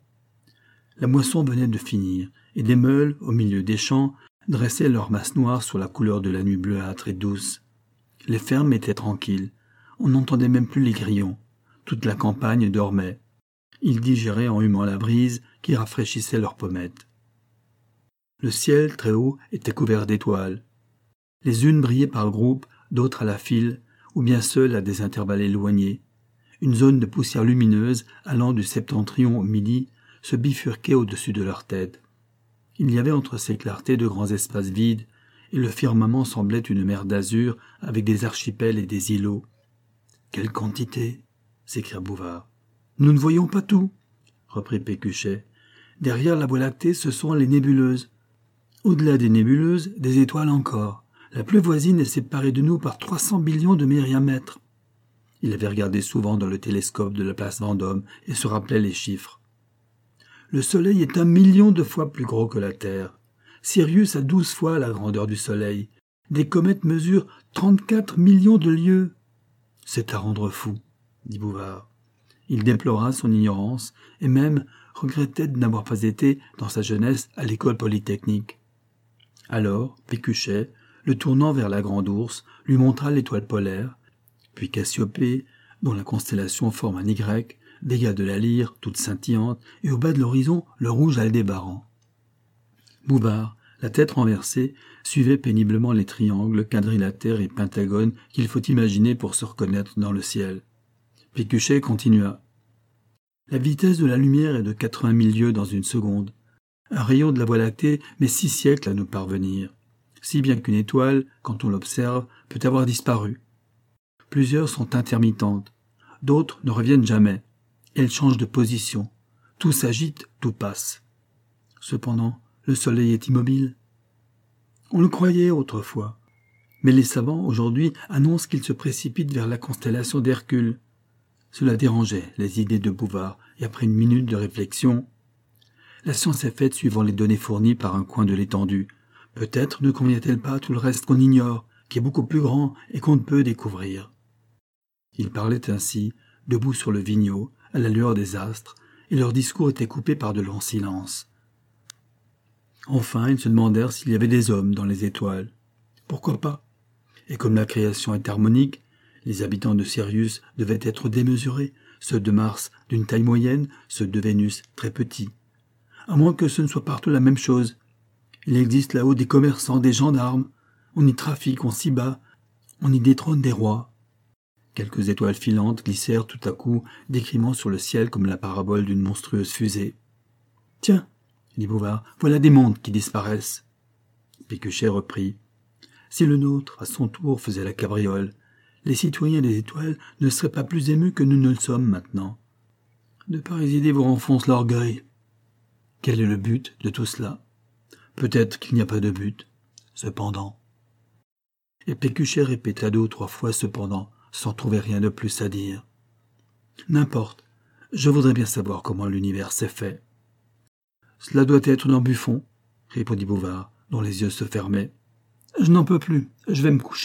[SPEAKER 1] La moisson venait de finir, et des meules, au milieu des champs, dressaient leurs masses noires sur la couleur de la nuit bleuâtre et douce. Les fermes étaient tranquilles. On n'entendait même plus les grillons. Toute la campagne dormait. Ils digéraient en humant la brise qui rafraîchissait leurs pommettes. Le ciel, très haut, était couvert d'étoiles. Les unes brillaient par groupes, d'autres à la file, ou bien seules à des intervalles éloignés. Une zone de poussière lumineuse, allant du septentrion au midi, se bifurquait au-dessus de leur tête. Il y avait entre ces clartés de grands espaces vides, et le firmament semblait une mer d'azur avec des archipels et des îlots. « Quelle quantité !» s'écria Bouvard. « Nous ne voyons pas tout, » reprit Pécuchet. « Derrière la Voie lactée, ce sont les nébuleuses. Au-delà des nébuleuses, des étoiles encore. La plus voisine est séparée de nous par trois cents billions de myriamètres. » Il avait regardé souvent dans le télescope de la place Vendôme et se rappelait les chiffres. Le Soleil est un million de fois plus gros que la Terre. Sirius a douze fois la grandeur du Soleil. Des comètes mesurent trente-quatre millions de lieues. C'est à rendre fou, dit Bouvard. Il déplora son ignorance et même regrettait de n'avoir pas été, dans sa jeunesse, à l'école polytechnique. Alors, Pécuchet, le tournant vers la Grande Ourse, lui montra l'étoile polaire, puis Cassiopée, dont la constellation forme un Y, Véga de la Lyre, toute scintillante, et au bas de l'horizon, le rouge Aldébaran. Bouvard, la tête renversée, suivait péniblement les triangles, quadrilatères et pentagones qu'il faut imaginer pour se reconnaître dans le ciel. Pécuchet continua. La vitesse de la lumière est de quatre-vingt mille lieues dans une seconde. Un rayon de la Voie lactée met six siècles à nous parvenir, si bien qu'une étoile, quand on l'observe, peut avoir disparu. Plusieurs sont intermittentes, d'autres ne reviennent jamais. Elles changent de position. Tout s'agite, tout passe. Cependant, le soleil est immobile. On le croyait autrefois. Mais les savants, aujourd'hui, annoncent qu'il se précipite vers la constellation d'Hercule. Cela dérangeait les idées de Bouvard, et après une minute de réflexion, la science est faite suivant les données fournies par un coin de l'étendue. Peut-être ne convient-elle pas à tout le reste qu'on ignore, qui est beaucoup plus grand et qu'on ne peut découvrir. Il parlait ainsi, debout sur le Vigneaud, à la lueur des astres, et leur discours était coupé par de longs silences. Enfin, ils se demandèrent s'il y avait des hommes dans les étoiles. Pourquoi pas ? Et comme la création est harmonique, les habitants de Sirius devaient être démesurés, ceux de Mars d'une taille moyenne, ceux de Vénus très petits. À moins que ce ne soit partout la même chose. Il existe là-haut des commerçants, des gendarmes. On y trafique, on s'y bat, on y détrône des rois. Quelques étoiles filantes glissèrent tout à coup, décrimant sur le ciel comme la parabole d'une monstrueuse fusée. « Tiens, dit Bouvard, voilà des mondes qui disparaissent. » Pécuchet reprit. « Si le nôtre, à son tour, faisait la cabriole, les citoyens des étoiles ne seraient pas plus émus que nous ne le sommes maintenant. De pareilles idées vous renfoncent l'orgueil. Quel est le but de tout cela? Peut-être qu'il n'y a pas de but. Cependant. » Et Pécuchet répéta deux ou trois fois cependant, sans trouver rien de plus à dire. « N'importe, je voudrais bien savoir comment l'univers s'est fait. »« Cela doit être dans Buffon, » répondit Bouvard, dont les yeux se fermaient. « Je n'en peux plus, je vais me coucher. »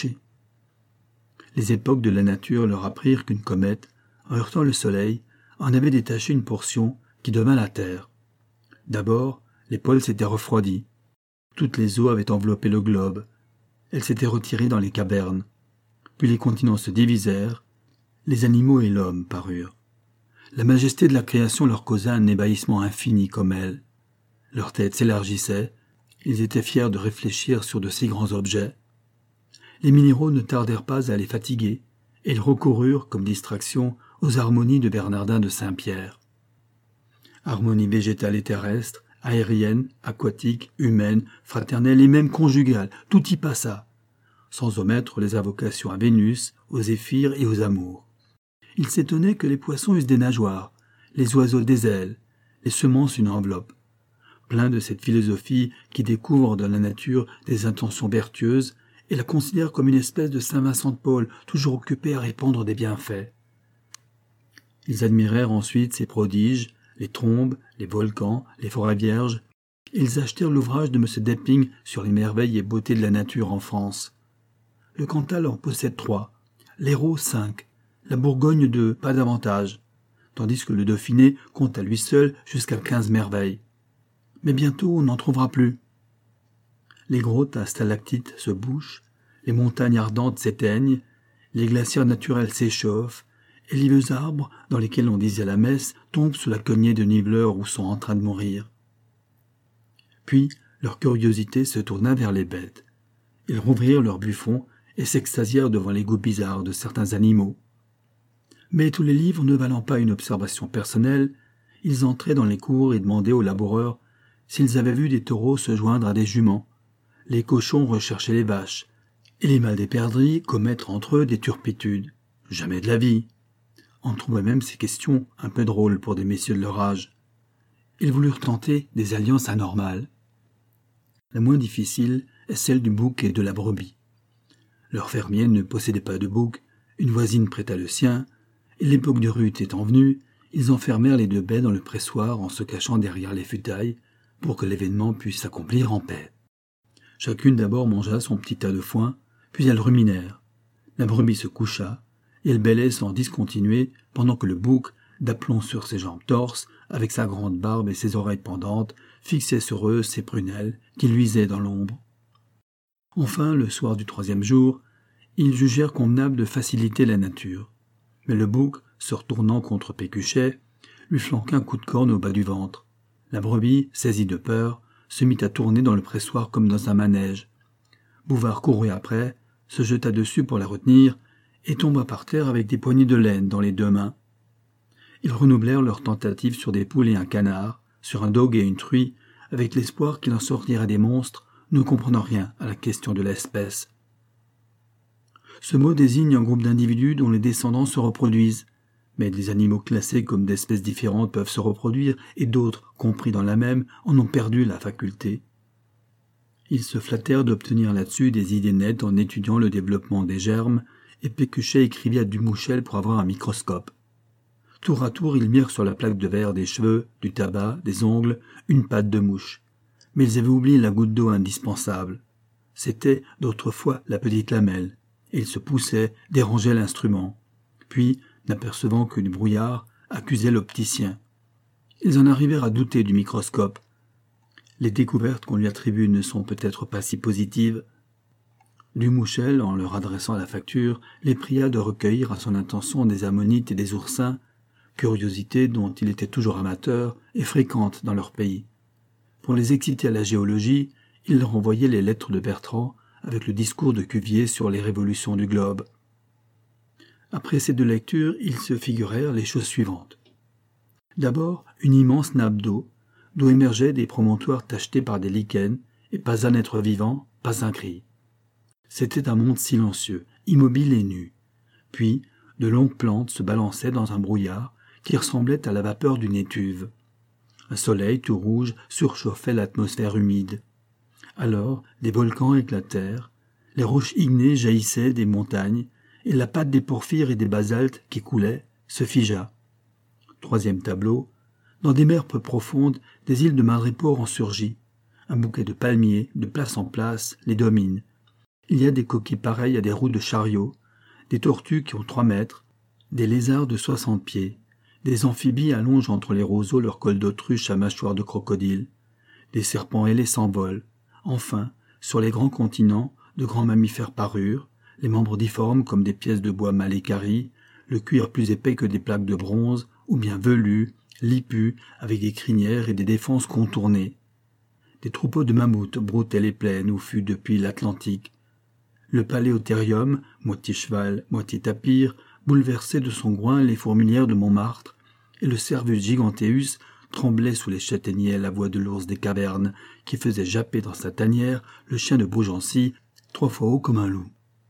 [SPEAKER 1] Les époques de la nature leur apprirent qu'une comète, en heurtant le soleil, en avait détaché une portion qui devint la Terre. D'abord, les pôles s'étaient refroidis. Toutes les eaux avaient enveloppé le globe. Elles s'étaient retirées dans les cavernes. Puis les continents se divisèrent, les animaux et l'homme parurent. La majesté de la création leur causa un ébahissement infini comme elle. Leurs têtes s'élargissaient, ils étaient fiers de réfléchir sur de si grands objets. Les minéraux ne tardèrent pas à les fatiguer, et ils recoururent, comme distraction, aux harmonies de Bernardin de Saint-Pierre. Harmonie végétale et terrestre, aérienne, aquatique, humaine, fraternelle et même conjugale, tout y passa, sans omettre les invocations à Vénus, aux zéphyrs et aux amours. Il s'étonnait que les poissons eussent des nageoires, les oiseaux des ailes, les semences une enveloppe. Plein de cette philosophie qui découvre dans la nature des intentions vertueuses et la considère comme une espèce de Saint Vincent de Paul, toujours occupé à répandre des bienfaits. Ils admirèrent ensuite ces prodiges, les trombes, les volcans, les forêts vierges. Ils achetèrent l'ouvrage de M. Depping sur les merveilles et beautés de la nature en France. Le Cantal en possède trois, l'Hérault cinq, la Bourgogne deux, pas davantage, tandis que le Dauphiné compte à lui seul jusqu'à quinze merveilles. Mais bientôt on n'en trouvera plus. Les grottes à stalactites se bouchent, les montagnes ardentes s'éteignent, les glaciers naturels s'échauffent, et les vieux arbres, dans lesquels on disait la messe, tombent sous la cognée de niveleurs ou sont en train de mourir. Puis, leur curiosité se tourna vers les bêtes. Ils rouvrirent leurs buffons et s'extasièrent devant les goûts bizarres de certains animaux. Mais tous les livres ne valant pas une observation personnelle, ils entraient dans les cours et demandaient aux laboureurs s'ils avaient vu des taureaux se joindre à des juments. Les cochons recherchaient les vaches, et les mâles des perdrix commettre entre eux des turpitudes. Jamais de la vie. On trouvait même ces questions un peu drôles pour des messieurs de leur âge. Ils voulurent tenter des alliances anormales. La moins difficile est celle du bouc et de la brebis. Leur fermier ne possédait pas de bouc, une voisine prêta le sien, et l'époque de rut étant venue, ils enfermèrent les deux bêtes dans le pressoir en se cachant derrière les futailles pour que l'événement puisse s'accomplir en paix. Chacune d'abord mangea son petit tas de foin, puis elles ruminèrent. La brebis se coucha, et elle bêlait sans discontinuer, pendant que le bouc, d'aplomb sur ses jambes torses, avec sa grande barbe et ses oreilles pendantes, fixait sur eux ses prunelles, qui luisaient dans l'ombre. Enfin, le soir du troisième jour, ils jugèrent convenable de faciliter la nature. Mais le bouc, se retournant contre Pécuchet, lui flanqua un coup de corne au bas du ventre. La brebis, saisie de peur, se mit à tourner dans le pressoir comme dans un manège. Bouvard courut après, se jeta dessus pour la retenir, et tomba par terre avec des poignées de laine dans les deux mains. Ils renouvelèrent leurs tentatives sur des poules et un canard, sur un dogue et une truie, avec l'espoir qu'il en sortirait des monstres, ne comprenant rien à la question de l'espèce. Ce mot désigne un groupe d'individus dont les descendants se reproduisent, mais des animaux classés comme d'espèces différentes peuvent se reproduire, et d'autres, compris dans la même, en ont perdu la faculté. Ils se flattèrent d'obtenir là-dessus des idées nettes en étudiant le développement des germes, et Pécuchet écrivit à Dumouchel pour avoir un microscope. Tour à tour, ils mirent sur la plaque de verre des cheveux, du tabac, des ongles, une patte de mouche. Mais ils avaient oublié la goutte d'eau indispensable. C'était, d'autrefois, la petite lamelle, et ils se poussaient, dérangeaient l'instrument. Puis, n'apercevant que du brouillard, accusaient l'opticien. Ils en arrivèrent à douter du microscope. Les découvertes qu'on lui attribue ne sont peut-être pas si positives. Dumouchel, en leur adressant la facture, les pria de recueillir à son intention des ammonites et des oursins, curiosité dont il était toujours amateur et fréquente dans leur pays. Pour les exciter à la géologie, il leur envoyait les lettres de Bertrand avec le discours de Cuvier sur les révolutions du globe. Après ces deux lectures, ils se figurèrent les choses suivantes. D'abord, une immense nappe d'eau, d'où émergeaient des promontoires tachetés par des lichens, et pas un être vivant, pas un cri. C'était un monde silencieux, immobile et nu. Puis, de longues plantes se balançaient dans un brouillard qui ressemblait à la vapeur d'une étuve. Un soleil tout rouge surchauffait l'atmosphère humide. Alors, des volcans éclatèrent, les roches ignées jaillissaient des montagnes, et la pâte des porphyres et des basaltes qui coulaient se figea. Troisième tableau, dans des mers peu profondes, des îles de madrépore ont surgi. Un bouquet de palmiers, de place en place, les domine. Il y a des coquilles pareilles à des roues de chariot, des tortues qui ont trois mètres, des lézards de soixante pieds, des amphibies allongent entre les roseaux leur col d'autruche à mâchoire de crocodile, des serpents ailés s'envolent. Enfin, sur les grands continents, de grands mammifères parurent, les membres difformes comme des pièces de bois mal équarries, le cuir plus épais que des plaques de bronze, ou bien velus, lipus, avec des crinières et des défenses contournées. Des troupeaux de mammouths broutaient les plaines où fut depuis l'Atlantique. Le paléothérium, moitié cheval, moitié tapir, bouleversait de son groin les fourmilières de Montmartre, et le Cervus giganteus tremblait sous les châtaigniers à la voix de l'ours des cavernes, qui faisait japper dans sa tanière le chien de Beaugency, trois fois haut comme un loup.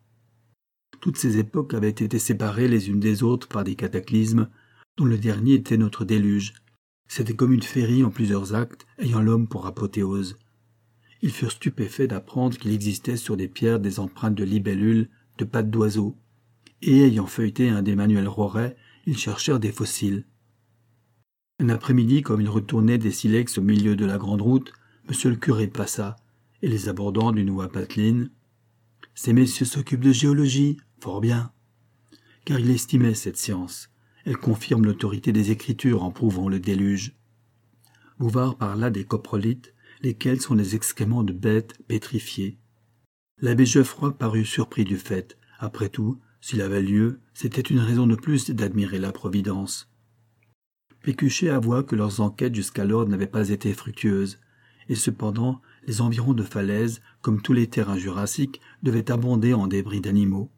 [SPEAKER 1] Toutes ces époques avaient été séparées les unes des autres par des cataclysmes, dont le dernier était notre déluge. C'était comme une féerie en plusieurs actes, ayant l'homme pour apothéose. Ils furent stupéfaits d'apprendre qu'il existait sur des pierres des empreintes de libellules, de pattes d'oiseaux, et ayant feuilleté un des manuels Roret, ils cherchèrent des fossiles. Un après-midi, comme ils retournaient des silex au milieu de la grande route, monsieur le curé passa, et les abordant d'une voix pateline, « Ces messieurs s'occupent de géologie, fort bien. » Car il estimait cette science. Elle confirme l'autorité des Écritures en prouvant le déluge. Bouvard parla des coprolites, lesquels sont les excréments de bêtes pétrifiées. L'abbé Geoffroy parut surpris du fait. Après tout, s'il avait lieu, c'était une raison de plus d'admirer la Providence. Pécuchet avoua que leurs enquêtes jusqu'alors n'avaient pas été fructueuses, et cependant, les environs de falaises, comme tous les terrains jurassiques, devaient abonder en débris d'animaux.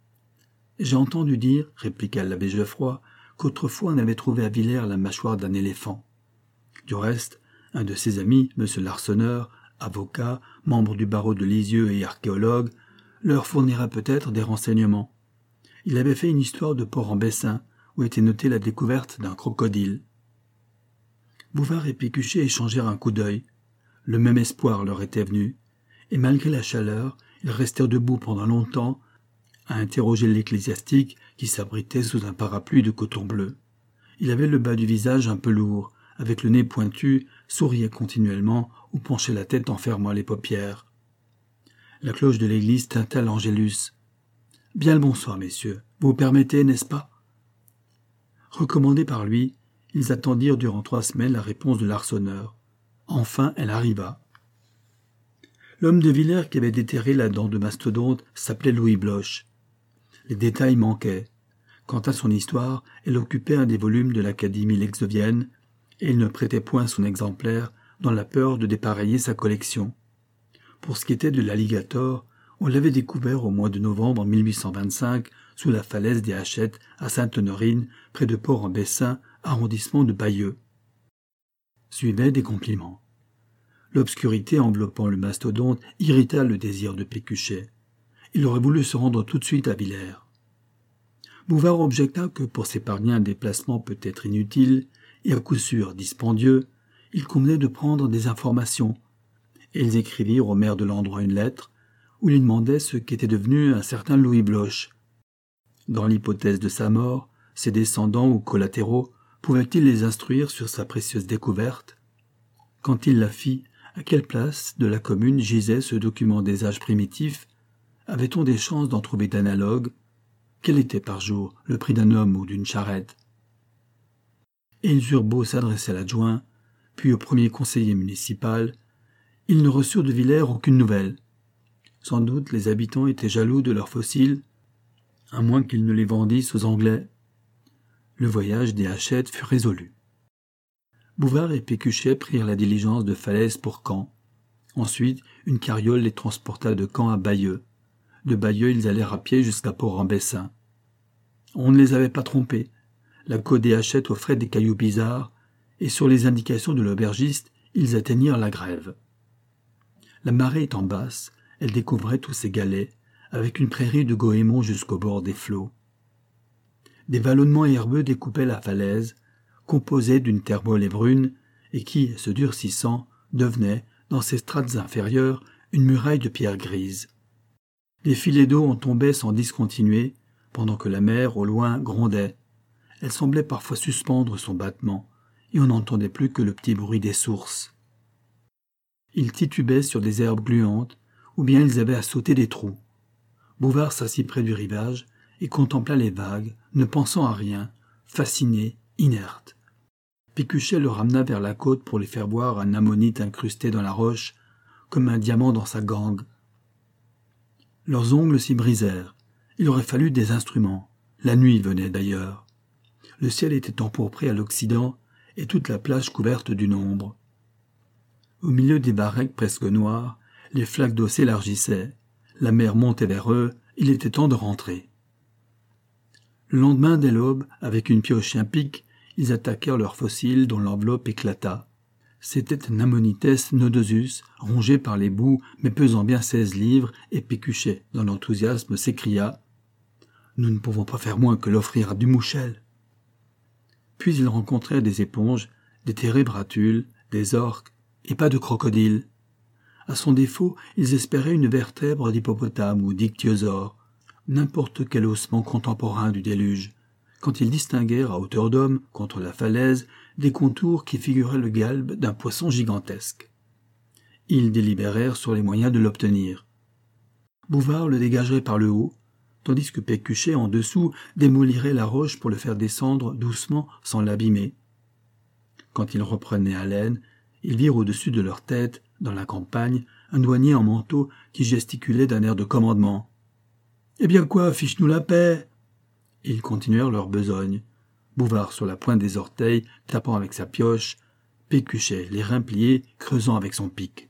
[SPEAKER 1] « J'ai entendu dire, répliqua l'abbé Geoffroy, qu'autrefois on avait trouvé à Villers la mâchoire d'un éléphant. Du reste, un de ses amis, M. Larsonneur, avocat, membre du barreau de Lisieux et archéologue, leur fournira peut-être des renseignements. Il avait fait une histoire de Port-en-Bessin, où était notée la découverte d'un crocodile. » Bouvard et Pécuchet échangèrent un coup d'œil. Le même espoir leur était venu, et malgré la chaleur, ils restèrent debout pendant longtemps à interroger l'ecclésiastique qui s'abritait sous un parapluie de coton bleu. Il avait le bas du visage un peu lourd, avec le nez pointu, souriait continuellement ou penchait la tête en fermant les paupières. La cloche de l'église tinta l'Angélus. « Bien le bonsoir, messieurs. Vous permettez, n'est-ce pas ?» Recommandés par lui, ils attendirent durant trois semaines la réponse de Larsonneur. Enfin, elle arriva. L'homme de Villers qui avait déterré la dent de mastodonte s'appelait Louis Bloch. Les détails manquaient. Quant à son histoire, elle occupait un des volumes de l'Académie lexovienne, et il ne prêtait point son exemplaire dans la peur de dépareiller sa collection. Pour ce qui était de l'alligator, on l'avait découvert au mois de novembre mille huit cent vingt-cinq sous la falaise des Hachettes à Sainte-Honorine, près de Port-en-Bessin, arrondissement de Bayeux. Suivaient des compliments. L'obscurité enveloppant le mastodonte irrita le désir de Pécuchet. Il aurait voulu se rendre tout de suite à Villers. Bouvard objecta que pour s'épargner un déplacement peut-être inutile et à coup sûr dispendieux, il convenait de prendre des informations, et ils écrivirent au maire de l'endroit une lettre où ils demandaient ce qu'était devenu un certain Louis Bloch. Dans l'hypothèse de sa mort, ses descendants ou collatéraux pouvaient-ils les instruire sur sa précieuse découverte? Quand il la fit, à quelle place de la commune gisait ce document des âges primitifs? Avait-on des chances d'en trouver d'analogues? Quel était par jour le prix d'un homme ou d'une charrette? Et ils eurent beau s'adresser à l'adjoint, puis au premier conseiller municipal, ils ne reçurent de Villers aucune nouvelle. Sans doute les habitants étaient jaloux de leurs fossiles, à moins qu'ils ne les vendissent aux Anglais. Le voyage des Hachettes fut résolu. Bouvard et Pécuchet prirent la diligence de Falaise pour Caen. Ensuite, une carriole les transporta de Caen à Bayeux. De Bayeux, ils allèrent à pied jusqu'à Port-en-Bessin. On ne les avait pas trompés. La côte des Hachettes offrait des cailloux bizarres, et sur les indications de l'aubergiste, ils atteignirent la grève. La marée étant basse, elle découvrait tous ces galets, avec une prairie de goémons jusqu'au bord des flots. Des vallonnements herbeux découpaient la falaise, composée d'une terre molle et brune, et qui, se durcissant, devenait, dans ses strates inférieures, une muraille de pierre grise. Les filets d'eau en tombaient sans discontinuer, pendant que la mer, au loin, grondait. Elle semblait parfois suspendre son battement, et on n'entendait plus que le petit bruit des sources. Ils titubaient sur des herbes gluantes, ou bien ils avaient à sauter des trous. Bouvard s'assit près du rivage et contempla les vagues, ne pensant à rien, fasciné, inerte. Pécuchet le ramena vers la côte pour lui faire voir un ammonite incrusté dans la roche, comme un diamant dans sa gangue. Leurs ongles s'y brisèrent. Il aurait fallu des instruments. La nuit venait d'ailleurs. Le ciel était empourpré à l'occident et toute la plage couverte d'une ombre. Au milieu des varechs presque noirs, les flaques d'eau s'élargissaient. La mer montait vers eux, il était temps de rentrer. Le lendemain, dès l'aube, avec une pioche et un pic, ils attaquèrent leur fossile dont l'enveloppe éclata. C'était un Ammonites nodosus, rongé par les boues, mais pesant bien seize livres, et Pécuchet, dans l'enthousiasme, s'écria « Nous ne pouvons pas faire moins que l'offrir à Dumouchel !» Puis ils rencontrèrent des éponges, des térébratules, des orques, et pas de crocodiles. À son défaut, ils espéraient une vertèbre d'hippopotame ou d'ichthyosaure, n'importe quel ossement contemporain du déluge, quand ils distinguèrent à hauteur d'homme, contre la falaise, des contours qui figuraient le galbe d'un poisson gigantesque. Ils délibérèrent sur les moyens de l'obtenir. Bouvard le dégagerait par le haut, tandis que Pécuchet, en dessous, démolirait la roche pour le faire descendre doucement sans l'abîmer. Quand ils reprenaient haleine, ils virent au-dessus de leur tête, dans la campagne, un douanier en manteau qui gesticulait d'un air de commandement. « Eh bien quoi, fiche-nous la paix !» Ils continuèrent leur besogne. Bouvard sur la pointe des orteils, tapant avec sa pioche, Pécuchet, les reins pliés, creusant avec son pic.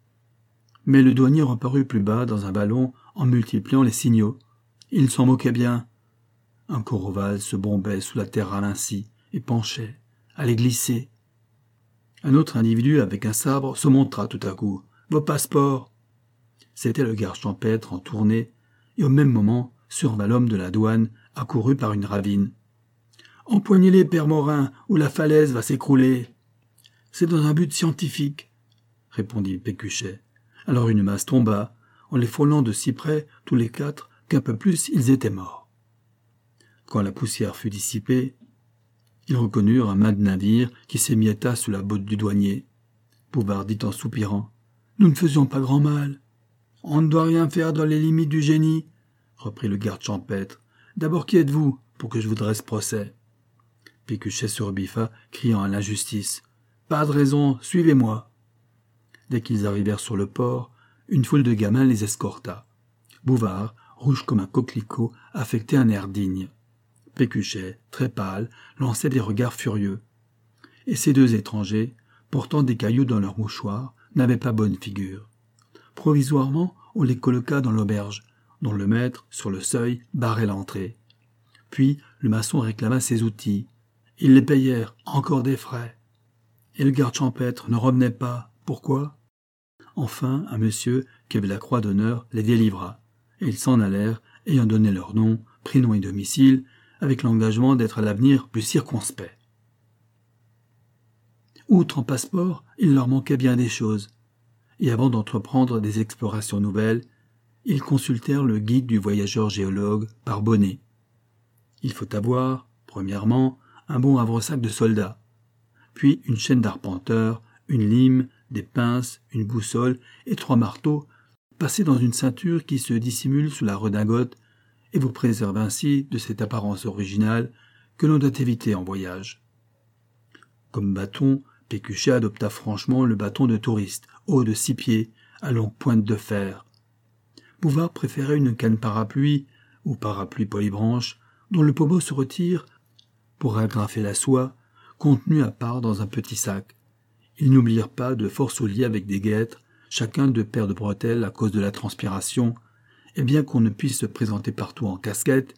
[SPEAKER 1] Mais le douanier reparut plus bas dans un ballon en multipliant les signaux. Il s'en moquait bien. Un corroval se bombait sous la terre ralincie et penchait, allait glisser. Un autre individu avec un sabre se montra tout à coup. « Vos passeports !» C'était le garde champêtre en tournée, et au même moment survint l'homme de la douane, accouru par une ravine. « Empoignez-les, père Morin, ou la falaise va s'écrouler. »« C'est dans un but scientifique, » répondit Pécuchet. Alors une masse tomba, en les frôlant de si près, tous les quatre, qu'un peu plus ils étaient morts. Quand la poussière fut dissipée, ils reconnurent un mât de navire qui s'émietta sous la botte du douanier. Bouvard dit en soupirant « Nous ne faisions pas grand mal. »« On ne doit rien faire dans les limites du génie, » reprit le garde champêtre. « D'abord, qui êtes-vous pour que je vous dresse procès ?» Pécuchet se rebiffa, criant à l'injustice « Pas de raison, suivez-moi !» Dès qu'ils arrivèrent sur le port, une foule de gamins les escorta. Bouvard, rouge comme un coquelicot, affectait un air digne. Pécuchet, très pâle, lançait des regards furieux. Et ces deux étrangers, portant des cailloux dans leurs mouchoirs, n'avaient pas bonne figure. Provisoirement, on les colloqua dans l'auberge, dont le maître, sur le seuil, barrait l'entrée. Puis le maçon réclama ses outils. Ils les payèrent, encore des frais. Et le garde champêtre ne revenait pas. Pourquoi ? Enfin, un monsieur, qui avait la croix d'honneur, les délivra, et ils s'en allèrent, ayant donné leur nom, prénom et domicile, avec l'engagement d'être à l'avenir plus circonspect. Outre en passeport, il leur manquait bien des choses, et avant d'entreprendre des explorations nouvelles, ils consultèrent le guide du voyageur géologue par Bonnet. Il faut avoir, premièrement, un bon havresac de soldat, puis une chaîne d'arpenteur, une lime, des pinces, une boussole et trois marteaux, passés dans une ceinture qui se dissimule sous la redingote et vous préserve ainsi de cette apparence originale que l'on doit éviter en voyage. Comme bâton, Pécuchet adopta franchement le bâton de touriste, haut de six pieds, à longue pointe de fer. Bouvard préférait une canne parapluie, ou parapluie polybranche, dont le pommeau se retire pour agrafer la soie, contenue à part dans un petit sac. Ils n'oublièrent pas de forts souliers avec des guêtres, chacun deux paires de bretelles à cause de la transpiration, et bien qu'on ne puisse se présenter partout en casquette,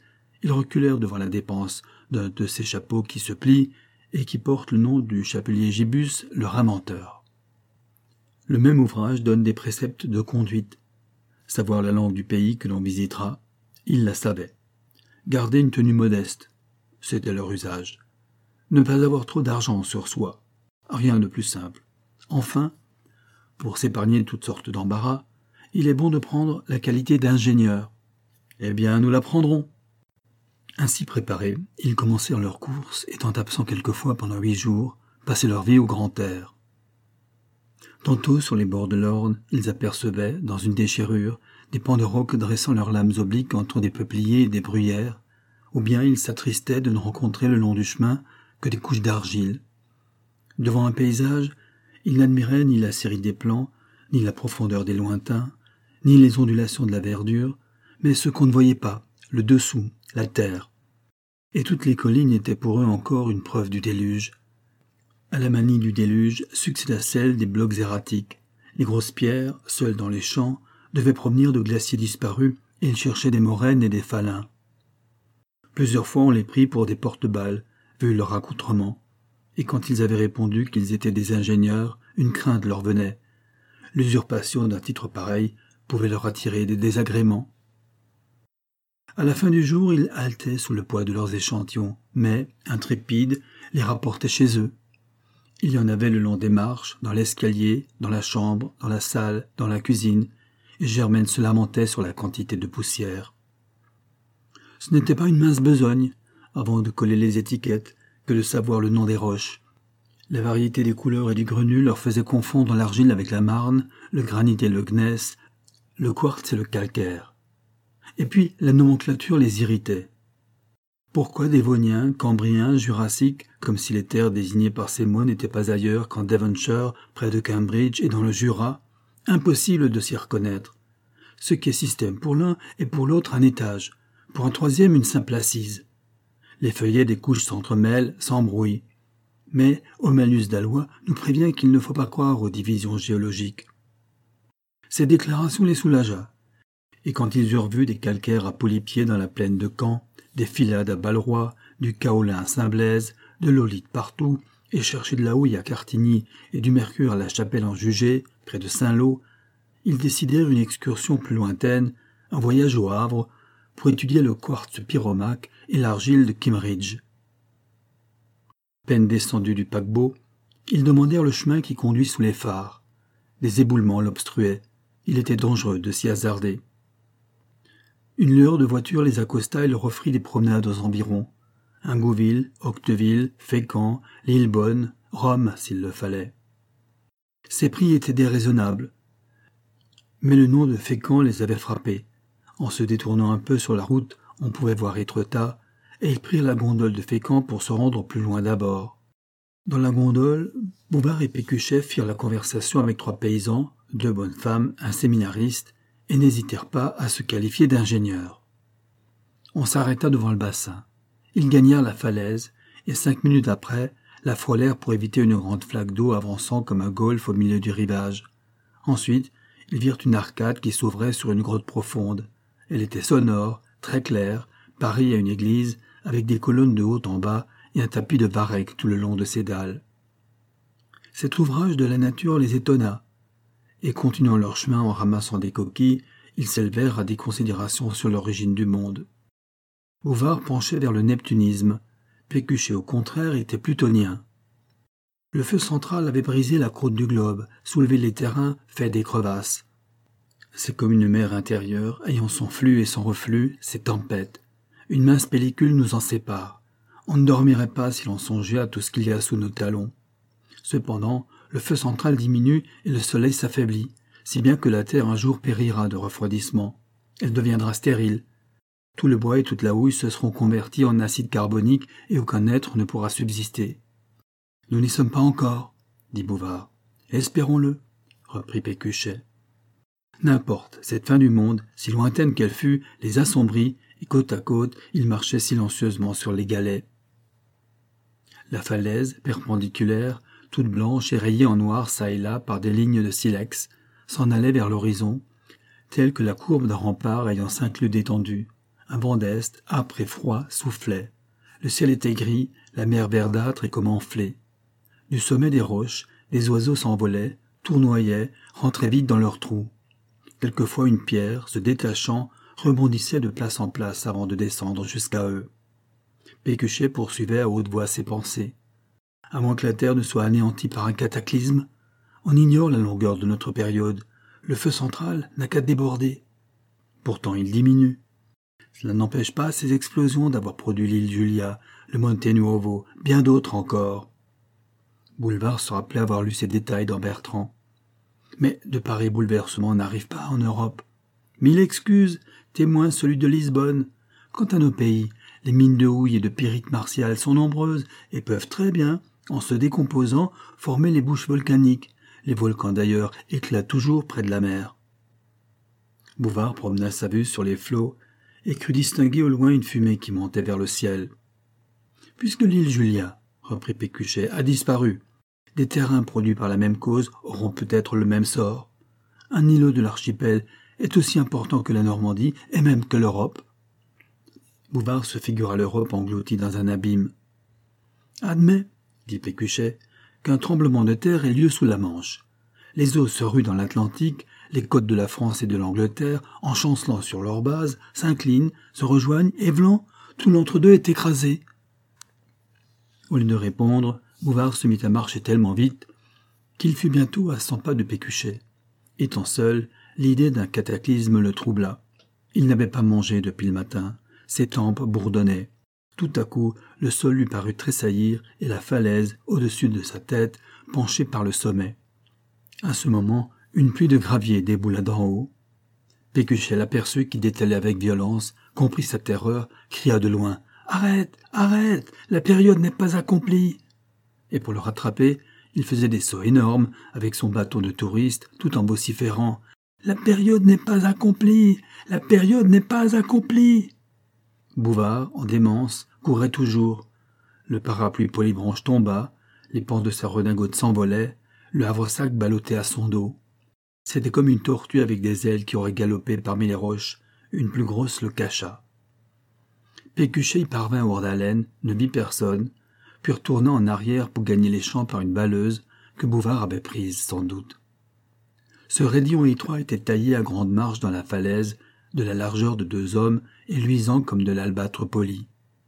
[SPEAKER 1] ils reculèrent devant la dépense d'un de ces chapeaux qui se plient et qui porte le nom du chapelier Gibus, le ramenteur. Le même ouvrage donne des préceptes de conduite. Savoir la langue du pays que l'on visitera, ils la savaient. Garder une tenue modeste, c'était leur usage. Ne pas avoir trop d'argent sur soi, rien de plus simple. Enfin, pour s'épargner toutes sortes d'embarras, il est bon de prendre la qualité d'ingénieur. Eh bien, nous la prendrons. Ainsi préparés, ils commencèrent leur course, étant absents quelquefois pendant huit jours, passer leur vie au grand air. Tantôt, sur les bords de l'Orne, ils apercevaient, dans une déchirure, des pans de roc dressant leurs lames obliques entre des peupliers et des bruyères, ou bien ils s'attristaient de ne rencontrer le long du chemin que des couches d'argile. Devant un paysage, ils n'admiraient ni la série des plans, ni la profondeur des lointains, ni les ondulations de la verdure, mais ce qu'on ne voyait pas, le dessous, la terre. Et toutes les collines étaient pour eux encore une preuve du déluge. À la manie du déluge succéda celle des blocs erratiques. Les grosses pierres, seules dans les champs, devaient provenir de glaciers disparus, et ils cherchaient des moraines et des falins. Plusieurs fois on les prit pour des porte-balles, vu leur accoutrement, et quand ils avaient répondu qu'ils étaient des ingénieurs, une crainte leur venait. L'usurpation d'un titre pareil pouvait leur attirer des désagréments. À la fin du jour, ils haletaient sous le poids de leurs échantillons, mais, intrépides, les rapportaient chez eux. Il y en avait le long des marches, dans l'escalier, dans la chambre, dans la salle, dans la cuisine, et Germaine se lamentait sur la quantité de poussière. Ce n'était pas une mince besogne, avant de coller les étiquettes, que de savoir le nom des roches. La variété des couleurs et du grenu leur faisait confondre l'argile avec la marne, le granit et le gneiss, le quartz et le calcaire. Et puis la nomenclature les irritait. Pourquoi Dévoniens, Cambriens, Jurassiques, comme si les terres désignées par ces mots n'étaient pas ailleurs qu'en Devonshire, près de Cambridge et dans le Jura? Impossible de s'y reconnaître. Ce qui est système pour l'un est pour l'autre un étage, pour un troisième une simple assise. Les feuillets des couches s'entremêlent, s'embrouillent. Mais Homalus d'Alois nous prévient qu'il ne faut pas croire aux divisions géologiques. Cette déclaration les soulagea, et quand ils eurent vu des calcaires à Poulipied dans la plaine de Caen, des filades à Balleroy, du kaolin à Saint-Blaise, de l'olite partout, et cherché de la houille à Cartigny et du mercure à la chapelle en Jugé, près de Saint-Lô, ils décidèrent une excursion plus lointaine, un voyage au Havre, pour étudier le quartz pyromaque et l'argile de Kimmeridge. À peine descendus du paquebot, ils demandèrent le chemin qui conduit sous les phares. Des éboulements l'obstruaient. Il était dangereux de s'y hasarder. Une lueur de voiture les accosta et leur offrit des promenades aux environs. Ingouville, Octeville, Fécamp, Lillebonne, Rome, s'il le fallait. Ces prix étaient déraisonnables. Mais le nom de Fécamp les avait frappés. En se détournant un peu sur la route, on pouvait voir Étretat, et ils prirent la gondole de Fécamp pour se rendre plus loin d'abord. Dans la gondole, Bouvard et Pécuchet firent la conversation avec trois paysans, deux bonnes femmes, un séminariste, et n'hésitèrent pas à se qualifier d'ingénieurs. On s'arrêta devant le bassin. Ils gagnèrent la falaise, et cinq minutes après, la frôlèrent pour éviter une grande flaque d'eau avançant comme un golfe au milieu du rivage. Ensuite, ils virent une arcade qui s'ouvrait sur une grotte profonde. Elle était sonore, très claire, pareille à une église, avec des colonnes de haut en bas et un tapis de varech tout le long de ses dalles. Cet ouvrage de la nature les étonna, et continuant leur chemin en ramassant des coquilles, ils s'élevèrent à des considérations sur l'origine du monde. Bouvard penchait vers le neptunisme, Pécuchet au contraire était plutonien. Le feu central avait brisé la croûte du globe, soulevé les terrains, fait des crevasses. C'est comme une mer intérieure, ayant son flux et son reflux, ses tempêtes. Une mince pellicule nous en sépare. On ne dormirait pas si l'on songeait à tout ce qu'il y a sous nos talons. Cependant, le feu central diminue et le soleil s'affaiblit, si bien que la terre un jour périra de refroidissement. Elle deviendra stérile. Tout le bois et toute la houille se seront convertis en acide carbonique et aucun être ne pourra subsister. « Nous n'y sommes pas encore, » dit Bouvard. « Espérons-le, » reprit Pécuchet. N'importe, cette fin du monde, si lointaine qu'elle fût, les assombrit, et côte à côte, ils marchaient silencieusement sur les galets. La falaise, perpendiculaire, toute blanche et rayée en noir çà et là par des lignes de silex, s'en allait vers l'horizon, telle que la courbe d'un rempart ayant cinq lieues d'étendue, Un vent d'est, âpre et froid, soufflait. Le ciel était gris, la mer verdâtre et comme enflée. Du sommet des roches, les oiseaux s'envolaient, tournoyaient, rentraient vite dans leurs trous. Quelquefois une pierre, se détachant, rebondissait de place en place avant de descendre jusqu'à eux. Pécuchet poursuivait à haute voix ses pensées. Avant que la terre ne soit anéantie par un cataclysme, on ignore la longueur de notre période. Le feu central n'a qu'à déborder. Pourtant il diminue. Cela n'empêche pas ces explosions d'avoir produit l'île Julia, le Monte Nuovo, bien d'autres encore. Boulevard se rappelait avoir lu ces détails dans Bertrand. Mais de pareils bouleversements n'arrivent pas en Europe. Mille excuses, témoin celui de Lisbonne. Quant à nos pays, les mines de houille et de pyrite martial sont nombreuses et peuvent très bien, en se décomposant, former les bouches volcaniques. Les volcans d'ailleurs éclatent toujours près de la mer. Bouvard promena sa vue sur les flots et crut distinguer au loin une fumée qui montait vers le ciel. Puisque l'île Julia, reprit Pécuchet, a disparu, des terrains produits par la même cause auront peut-être le même sort. Un îlot de l'archipel est aussi important que la Normandie et même que l'Europe. Bouvard se figura l'Europe engloutie dans un abîme. Admets, dit Pécuchet, qu'un tremblement de terre ait lieu sous la Manche. Les eaux se ruent dans l'Atlantique, les côtes de la France et de l'Angleterre, en chancelant sur leur base, s'inclinent, se rejoignent, et vlan, tout l'entre-deux est écrasé. Au lieu de répondre, Bouvard se mit à marcher tellement vite qu'il fut bientôt à cent pas de Pécuchet. Étant seul, l'idée d'un cataclysme le troubla. Il n'avait pas mangé depuis le matin. Ses tempes bourdonnaient. Tout à coup, le sol lui parut tressaillir et la falaise, au-dessus de sa tête, penchée par le sommet. À ce moment, une pluie de gravier déboula d'en haut. Pécuchet l'aperçut qui détalait avec violence, comprit sa terreur, cria de loin « Arrête, arrête, la période n'est pas accomplie !» Et pour le rattraper, il faisait des sauts énormes avec son bâton de touriste, tout en vociférant « La période n'est pas accomplie, la période n'est pas accomplie !» Bouvard, en démence, courait toujours. Le parapluie Polybranche tomba, les pans de sa redingote s'envolaient, le havresac ballottait à son dos. C'était comme une tortue avec des ailes qui aurait galopé parmi les roches. Une plus grosse le cacha. Pécuchet y parvint hors d'haleine, ne vit personne, puis retourna en arrière pour gagner les champs par une balleuse que Bouvard avait prise, sans doute. Ce raidillon étroit était taillé à grande marche dans la falaise, de la largeur de deux hommes et luisant comme de l'albâtre poli.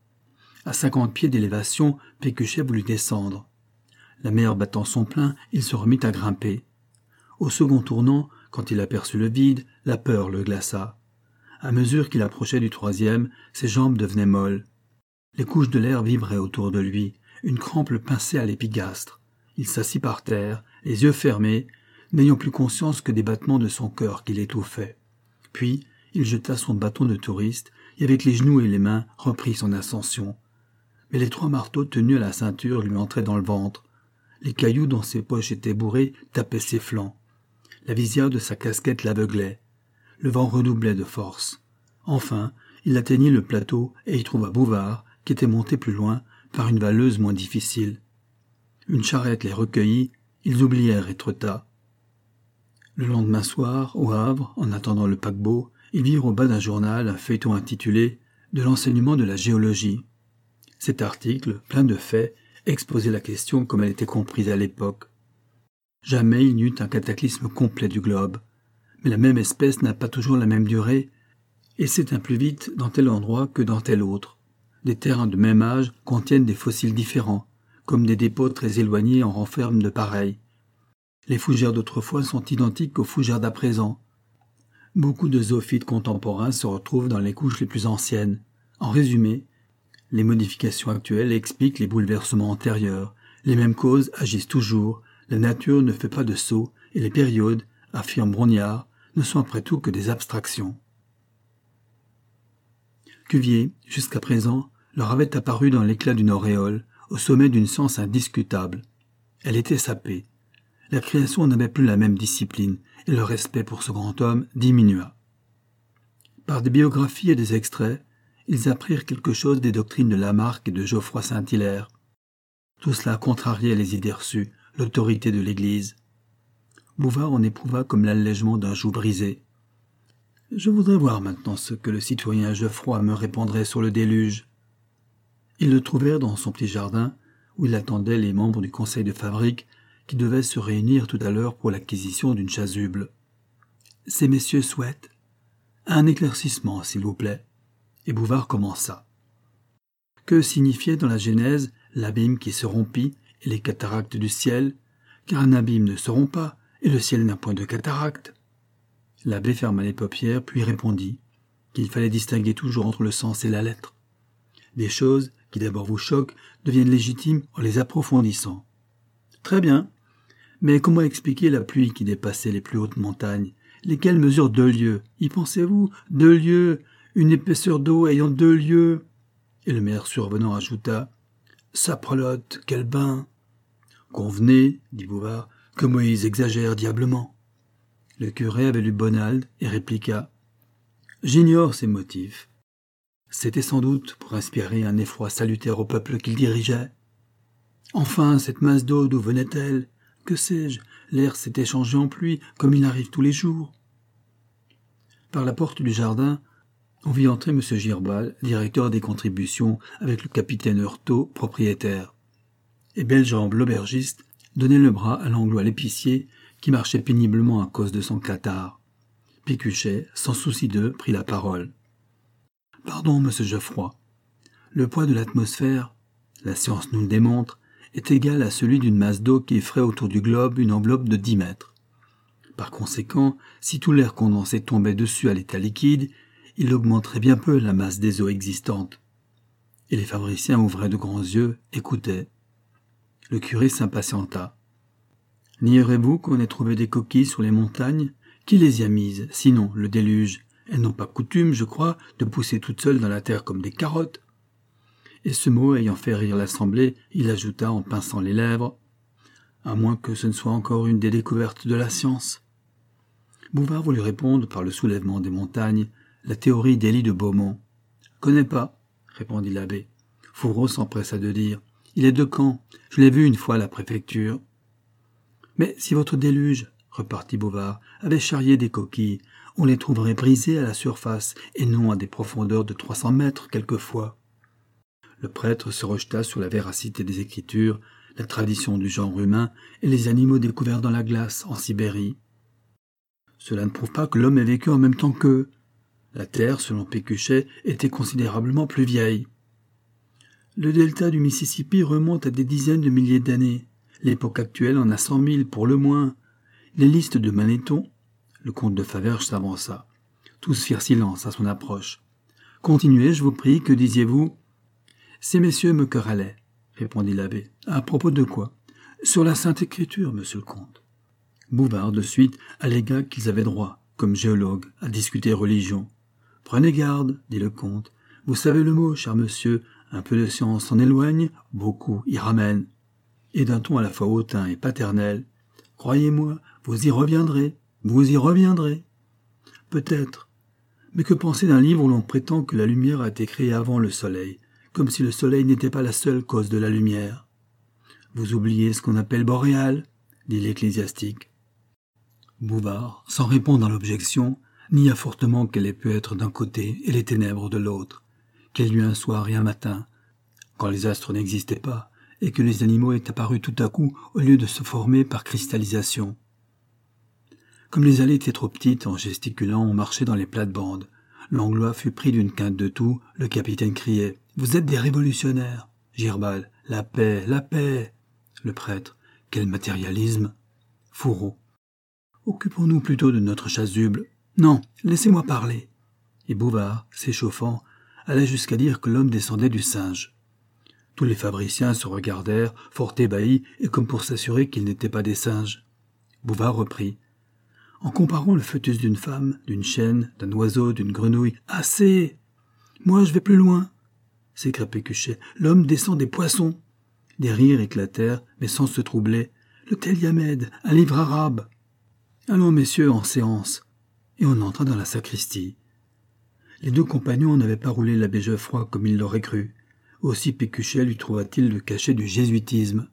[SPEAKER 1] À cinquante pieds d'élévation, Pécuchet voulut descendre. La mer battant son plein, il se remit à grimper. Au second tournant, quand il aperçut le vide, la peur le glaça. À mesure qu'il approchait du troisième, ses jambes devenaient molles. Les couches de l'air vibraient autour de lui, une crampe le pinçait à l'épigastre. Il s'assit par terre, les yeux fermés, n'ayant plus conscience que des battements de son cœur qui l'étouffaient. Puis, il jeta son bâton de touriste et avec les genoux et les mains reprit son ascension. Mais les trois marteaux tenus à la ceinture lui entraient dans le ventre. Les cailloux dont ses poches étaient bourrées tapaient ses flancs. La visière de sa casquette l'aveuglait. Le vent redoublait de force. Enfin, il atteignit le plateau et y trouva Bouvard, qui était monté plus loin, par une valeuse moins difficile. Une charrette les recueillit, ils oublièrent Étretat. Le lendemain soir, au Havre, en attendant le paquebot, ils virent au bas d'un journal un feuilleton intitulé « De l'enseignement de la géologie ». Cet article, plein de faits, exposait la question comme elle était comprise à l'époque. Jamais il n'y eut un cataclysme complet du globe. Mais la même espèce n'a pas toujours la même durée, et s'éteint plus vite dans tel endroit que dans tel autre. Des terrains de même âge contiennent des fossiles différents, comme des dépôts très éloignés en renferment de pareils. Les fougères d'autrefois sont identiques aux fougères d'à présent. Beaucoup de zoophytes contemporains se retrouvent dans les couches les plus anciennes. En résumé, les modifications actuelles expliquent les bouleversements antérieurs. Les mêmes causes agissent toujours. La nature ne fait pas de saut et les périodes, affirme Brongniart, ne sont après tout que des abstractions. Cuvier, jusqu'à présent, leur avait apparu dans l'éclat d'une auréole, au sommet d'une science indiscutable. Elle était sapée. La création n'avait plus la même discipline, et le respect pour ce grand homme diminua. Par des biographies et des extraits, ils apprirent quelque chose des doctrines de Lamarck et de Geoffroy Saint-Hilaire. Tout cela contrariait les idées reçues, l'autorité de l'Église. Bouvard en éprouva comme l'allègement d'un joug brisé. Je voudrais voir maintenant ce que le citoyen Geoffroy me répondrait sur le déluge. » Ils le trouvèrent dans son petit jardin, où il attendait les membres du conseil de fabrique qui devaient se réunir tout à l'heure pour l'acquisition d'une chasuble. « Ces messieurs souhaitent un éclaircissement, s'il vous plaît. » Et Bouvard commença. Que signifiait dans la Genèse l'abîme qui se rompit et les cataractes du ciel, car un abîme ne se rompt pas et le ciel n'a point de cataractes. L'abbé ferma les paupières puis répondit qu'il fallait distinguer toujours entre le sens et la lettre. Des choses qui d'abord vous choquent deviennent légitimes en les approfondissant. Très bien, mais comment expliquer la pluie qui dépassait les plus hautes montagnes, lesquelles mesurent deux lieues? Y pensez-vous? Deux lieues, une épaisseur d'eau ayant deux lieues. Et le maire survenant ajouta « Saprelotte, quel bain !»« Convenez, dit Bouvard, que Moïse exagère diablement. » Le curé avait lu Bonald et répliqua « J'ignore ses motifs. C'était sans doute pour inspirer un effroi salutaire au peuple qu'il dirigeait. Enfin, cette masse d'eau, d'où venait-elle? Que sais-je? L'air s'était changé en pluie, comme il arrive tous les jours. » Par la porte du jardin, on vit entrer M. Girbal, directeur des contributions, avec le capitaine Heurtaud, propriétaire. Et Bellemare, l'aubergiste, donnait le bras à Langlois l'épicier, qui marchait péniblement à cause de son catarrhe. Pécuchet, sans souci d'eux, prit la parole. « Pardon, monsieur Geoffroy. Le poids de l'atmosphère, la science nous le démontre, est égal à celui d'une masse d'eau qui ferait autour du globe une enveloppe de dix mètres. Par conséquent, si tout l'air condensé tombait dessus à l'état liquide, il augmenterait bien peu la masse des eaux existantes. » Et les fabriciens ouvraient de grands yeux, écoutaient. Le curé s'impatienta. « Nierez-vous qu'on ait trouvé des coquilles sur les montagnes? Qui les y a mises, sinon le déluge? Elles n'ont pas coutume, je crois, de pousser toutes seules dans la terre comme des carottes. » Et ce mot ayant fait rire l'assemblée, il ajouta en pinçant les lèvres « À moins que ce ne soit encore une des découvertes de la science. » Bouvard voulut répondre par le soulèvement des montagnes, la théorie d'Élie de Beaumont. « Connais pas, » répondit l'abbé. Fourreau s'empressa de dire « Il est de Caen, je l'ai vu une fois à la préfecture. » « Mais si votre déluge, repartit Bouvard, avait charrié des coquilles, on les trouverait brisées à la surface et non à des profondeurs de trois cents mètres quelquefois. » Le prêtre se rejeta sur la véracité des Écritures, la tradition du genre humain et les animaux découverts dans la glace en Sibérie. « Cela ne prouve pas que l'homme ait vécu en même temps qu'eux. La terre, selon Pécuchet, était considérablement plus vieille. Le delta du Mississippi remonte à des dizaines de milliers d'années. L'époque actuelle en a cent mille pour le moins. Les listes de Manéthon, le comte de Faverges s'avança. Tous firent silence à son approche. « Continuez, je vous prie, que disiez-vous ?»« Ces messieurs me querellaient, » répondit l'abbé. « À propos de quoi ?»« Sur la Sainte Écriture, monsieur le comte. » Bouvard, de suite, allégua qu'ils avaient droit, comme géologues, à discuter religion. « Prenez garde, dit le comte. Vous savez le mot, cher monsieur, un peu de science en éloigne, beaucoup y ramène. » Et d'un ton à la fois hautain et paternel, « Croyez-moi, vous y reviendrez, vous y reviendrez. » Peut-être. Mais que penser d'un livre où l'on prétend que la lumière a été créée avant le soleil, comme si le soleil n'était pas la seule cause de la lumière? Vous oubliez ce qu'on appelle boréal, dit l'ecclésiastique. Bouvard, sans répondre à l'objection, nia fortement qu'elle ait pu être d'un côté et les ténèbres de l'autre, qu'il y eut un soir et un matin, quand les astres n'existaient pas, et que les animaux étaient apparus tout à coup au lieu de se former par cristallisation. Comme les allées étaient trop petites, en gesticulant, on marchait dans les plates-bandes. Langlois fut pris d'une quinte de toux, le capitaine criait « Vous êtes des révolutionnaires !» Girbal « La paix, la paix !» Le prêtre « Quel matérialisme !» Fourreau « Occupons-nous plutôt de notre chasuble. Non, laissez-moi parler !» Et Bouvard, s'échauffant, alla jusqu'à dire que l'homme descendait du singe. Tous les fabriciens se regardèrent, fort ébahis, et comme pour s'assurer qu'ils n'étaient pas des singes. Bouvard reprit. « En comparant le fœtus d'une femme, d'une chienne, d'un oiseau, d'une grenouille, assez! Moi, je vais plus loin !» s'écria Pécuchet. « L'homme descend des poissons !» Des rires éclatèrent, mais sans se troubler. « Le Telliamed, un livre arabe !» Allons, messieurs, en séance. Et on entra dans la sacristie. Les deux compagnons n'avaient pas roulé l'abbé Geoffroy comme il l'aurait cru. Aussi Pécuchet lui trouva-t-il le cachet du jésuitisme.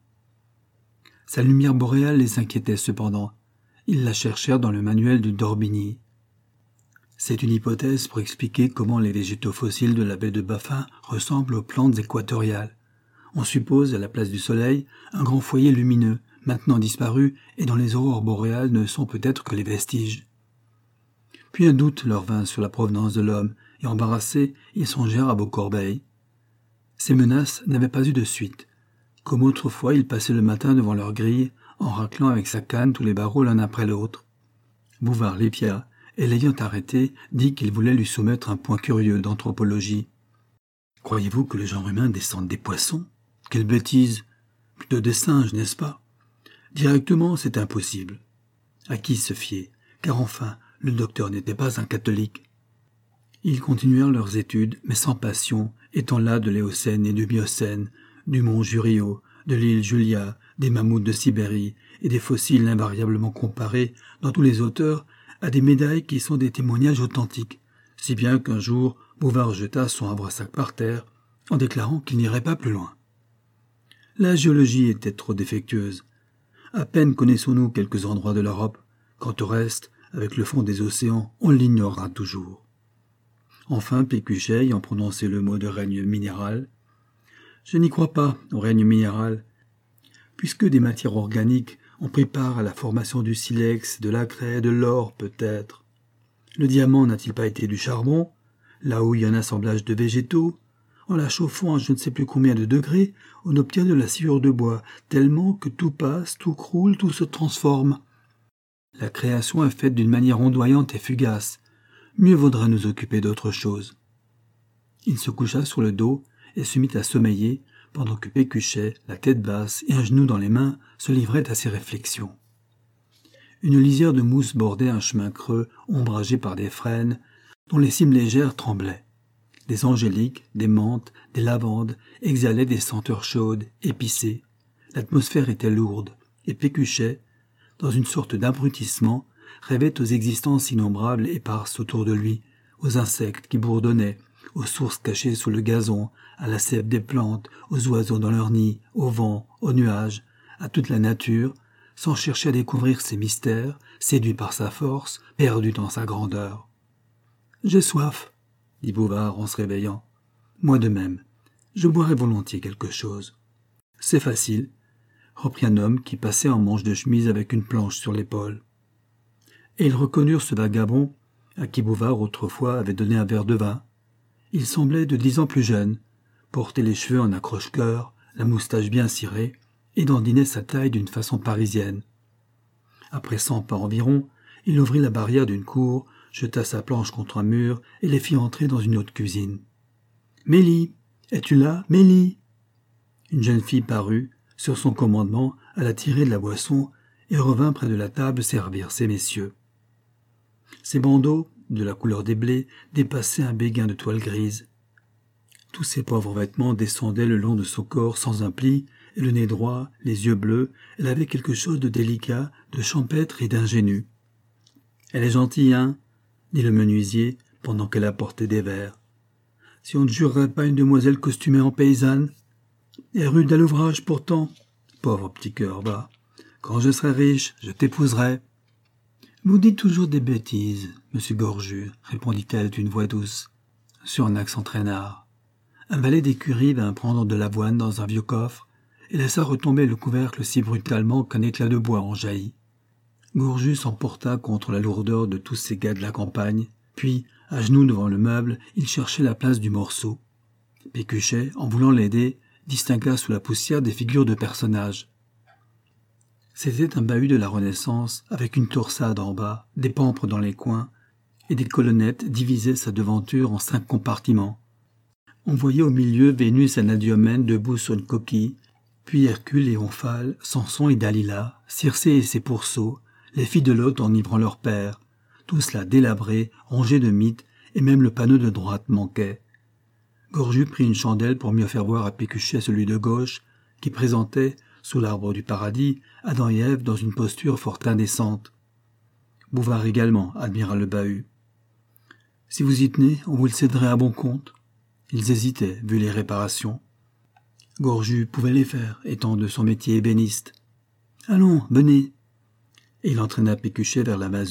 [SPEAKER 1] Sa lumière boréale les inquiétait cependant. Ils la cherchèrent dans le manuel de d'Orbigny. C'est une hypothèse pour expliquer comment les végétaux fossiles de la baie de Baffin ressemblent aux plantes équatoriales. On suppose, à la place du soleil, un grand foyer lumineux, maintenant disparu, et dont les aurores boréales ne sont peut-être que les vestiges. Puis un doute leur vint sur la provenance de l'homme, et embarrassés, ils songèrent à Beaucorbeil. Ces menaces n'avaient pas eu de suite. Comme autrefois, il passait le matin devant leur grille, en raclant avec sa canne tous les barreaux l'un après l'autre. Bouvard l'épia, et l'ayant arrêté, dit qu'il voulait lui soumettre un point curieux d'anthropologie. « Croyez-vous que le genre humain descende des poissons ? Quelle bêtise ! Plutôt des singes, n'est-ce pas ? Directement, c'est impossible. À qui se fier ? Car enfin, le docteur n'était pas un catholique. » Ils continuèrent leurs études, mais sans passion, étant là de l'Éocène et du Miocène, du mont Jurio, de l'île Julia, des mammouths de Sibérie et des fossiles invariablement comparés, dans tous les auteurs, à des médailles qui sont des témoignages authentiques, si bien qu'un jour, Bouvard jeta son havresac par terre, en déclarant qu'il n'irait pas plus loin. La géologie était trop défectueuse. À peine connaissons-nous quelques endroits de l'Europe, quant au reste, avec le fond des océans, on l'ignorera toujours. Enfin, Pécuchet, ayant prononcé le mot de règne minéral, « Je n'y crois pas au règne minéral, puisque des matières organiques ont pris part à la formation du silex, de la craie, de l'or peut-être. Le diamant n'a-t-il pas été du charbon, là où il y a un assemblage de végétaux? En la chauffant à je ne sais plus combien de degrés, on obtient de la sciure de bois, tellement que tout passe, tout croule, tout se transforme. La création est faite d'une manière ondoyante et fugace. Mieux vaudrait nous occuper d'autre chose. » Il se coucha sur le dos et se mit à sommeiller, pendant que Pécuchet, la tête basse et un genou dans les mains, se livrait à ses réflexions. Une lisière de mousse bordait un chemin creux, ombragé par des frênes, dont les cimes légères tremblaient. Des angéliques, des menthes, des lavandes exhalaient des senteurs chaudes, épicées. L'atmosphère était lourde, et Pécuchet, dans une sorte d'abrutissement, rêvait aux existences innombrables éparses autour de lui, aux insectes qui bourdonnaient, aux sources cachées sous le gazon, à la sève des plantes, aux oiseaux dans leurs nids, au vent, aux nuages, à toute la nature, sans chercher à découvrir ses mystères, séduit par sa force, perdu dans sa grandeur. « J'ai soif, » dit Bouvard en se réveillant. « Moi de même, je boirais volontiers quelque chose. »« C'est facile, » reprit un homme qui passait en manche de chemise avec une planche sur l'épaule. Et ils reconnurent ce vagabond à qui Bouvard autrefois avait donné un verre de vin. Il semblait de dix ans plus jeune, portait les cheveux en accroche-cœur, la moustache bien cirée, et dandinait sa taille d'une façon parisienne. Après cent pas environ, il ouvrit la barrière d'une cour, jeta sa planche contre un mur et les fit entrer dans une autre cuisine. « Mélie, es-tu là, Mélie ?» Une jeune fille parut, sur son commandement, à la tirer de la boisson et revint près de la table servir ces messieurs. Ses bandeaux, de la couleur des blés, dépassaient un béguin de toile grise. Tous ses pauvres vêtements descendaient le long de son corps sans un pli, et le nez droit, les yeux bleus, elle avait quelque chose de délicat, de champêtre et d'ingénu. « Elle est gentille, hein ?» dit le menuisier, pendant qu'elle apportait des verres. « Si on ne jurerait pas une demoiselle costumée en paysanne. Et rude à l'ouvrage pourtant. Pauvre petit cœur bas. Quand je serai riche, je t'épouserai. »« Vous dites toujours des bêtises, monsieur Gorju, » répondit-elle d'une voix douce, sur un accent traînard. Un valet d'écurie vint prendre de l'avoine dans un vieux coffre et laissa retomber le couvercle si brutalement qu'un éclat de bois en jaillit. Gorju s'emporta contre la lourdeur de tous ces gars de la campagne, puis, à genoux devant le meuble, il cherchait la place du morceau. Pécuchet, en voulant l'aider, distingua sous la poussière des figures de personnages. C'était un bahut de la Renaissance, avec une torsade en bas, des pampres dans les coins, et des colonnettes divisaient sa devanture en cinq compartiments. On voyait au milieu Vénus Anadyomène debout sur une coquille, puis Hercule et Omphale, Samson et Dalila, Circé et ses pourceaux, les filles de Lot enivrant leur père, tout cela délabré, rongé de mythes, et même le panneau de droite manquait. Gorju prit une chandelle pour mieux faire voir à Pécuchet celui de gauche, qui présentait, sous l'arbre du paradis, Adam et Ève dans une posture fort indécente. Bouvard également admira le bahut. « Si vous y tenez, on vous le céderait à bon compte. » Ils hésitaient, vu les réparations. Gorju pouvait les faire, étant de son métier ébéniste. « Allons, venez !» Et il entraîna Pécuchet vers la masure,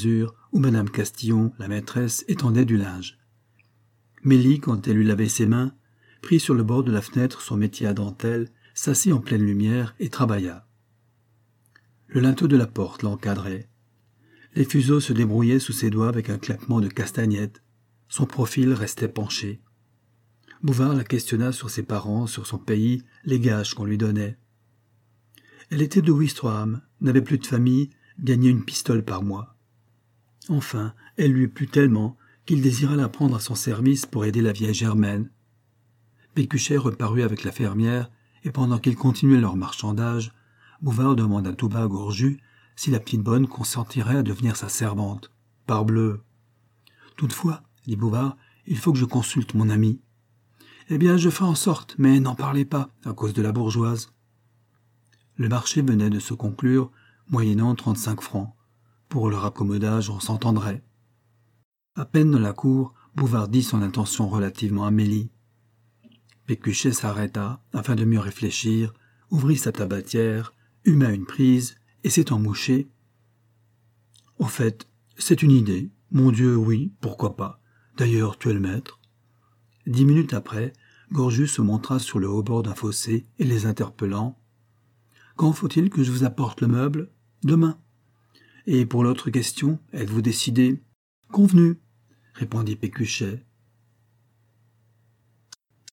[SPEAKER 1] où madame Castillon, la maîtresse, étendait du linge. Mélie, quand elle lui lavait ses mains, prit sur le bord de la fenêtre son métier à dentelle, s'assit en pleine lumière et travailla. Le linteau de la porte l'encadrait. Les fuseaux se débrouillaient sous ses doigts avec un claquement de castagnettes. Son profil restait penché. Bouvard la questionna sur ses parents, sur son pays, les gages qu'on lui donnait. Elle était de Ouistreham, n'avait plus de famille, gagnait une pistole par mois. Enfin, elle lui plut tellement qu'il désira la prendre à son service pour aider la vieille Germaine. Pécuchet reparut avec la fermière, et pendant qu'ils continuaient leur marchandage, Bouvard demanda tout bas à Gorju si la petite bonne consentirait à devenir sa servante. « Parbleu !»« Toutefois, dit Bouvard, il faut que je consulte mon ami. »« Eh bien, je ferai en sorte, mais n'en parlez pas, à cause de la bourgeoise. » Le marché venait de se conclure, moyennant trente-cinq francs. Pour le raccommodage, on s'entendrait. À peine dans la cour, Bouvard dit son intention relativement à Mélie. Pécuchet s'arrêta, afin de mieux réfléchir, ouvrit sa tabatière, huma une prise, et s'étant mouché. « Au fait, c'est une idée. Mon Dieu, oui, pourquoi pas. D'ailleurs, tu es le maître. » Dix minutes après, Gorju se montra sur le haut-bord d'un fossé et les interpellant. « Quand faut-il que je vous apporte le meuble ? Demain. Et pour l'autre question, êtes-vous décidé ? Convenu, répondit Pécuchet.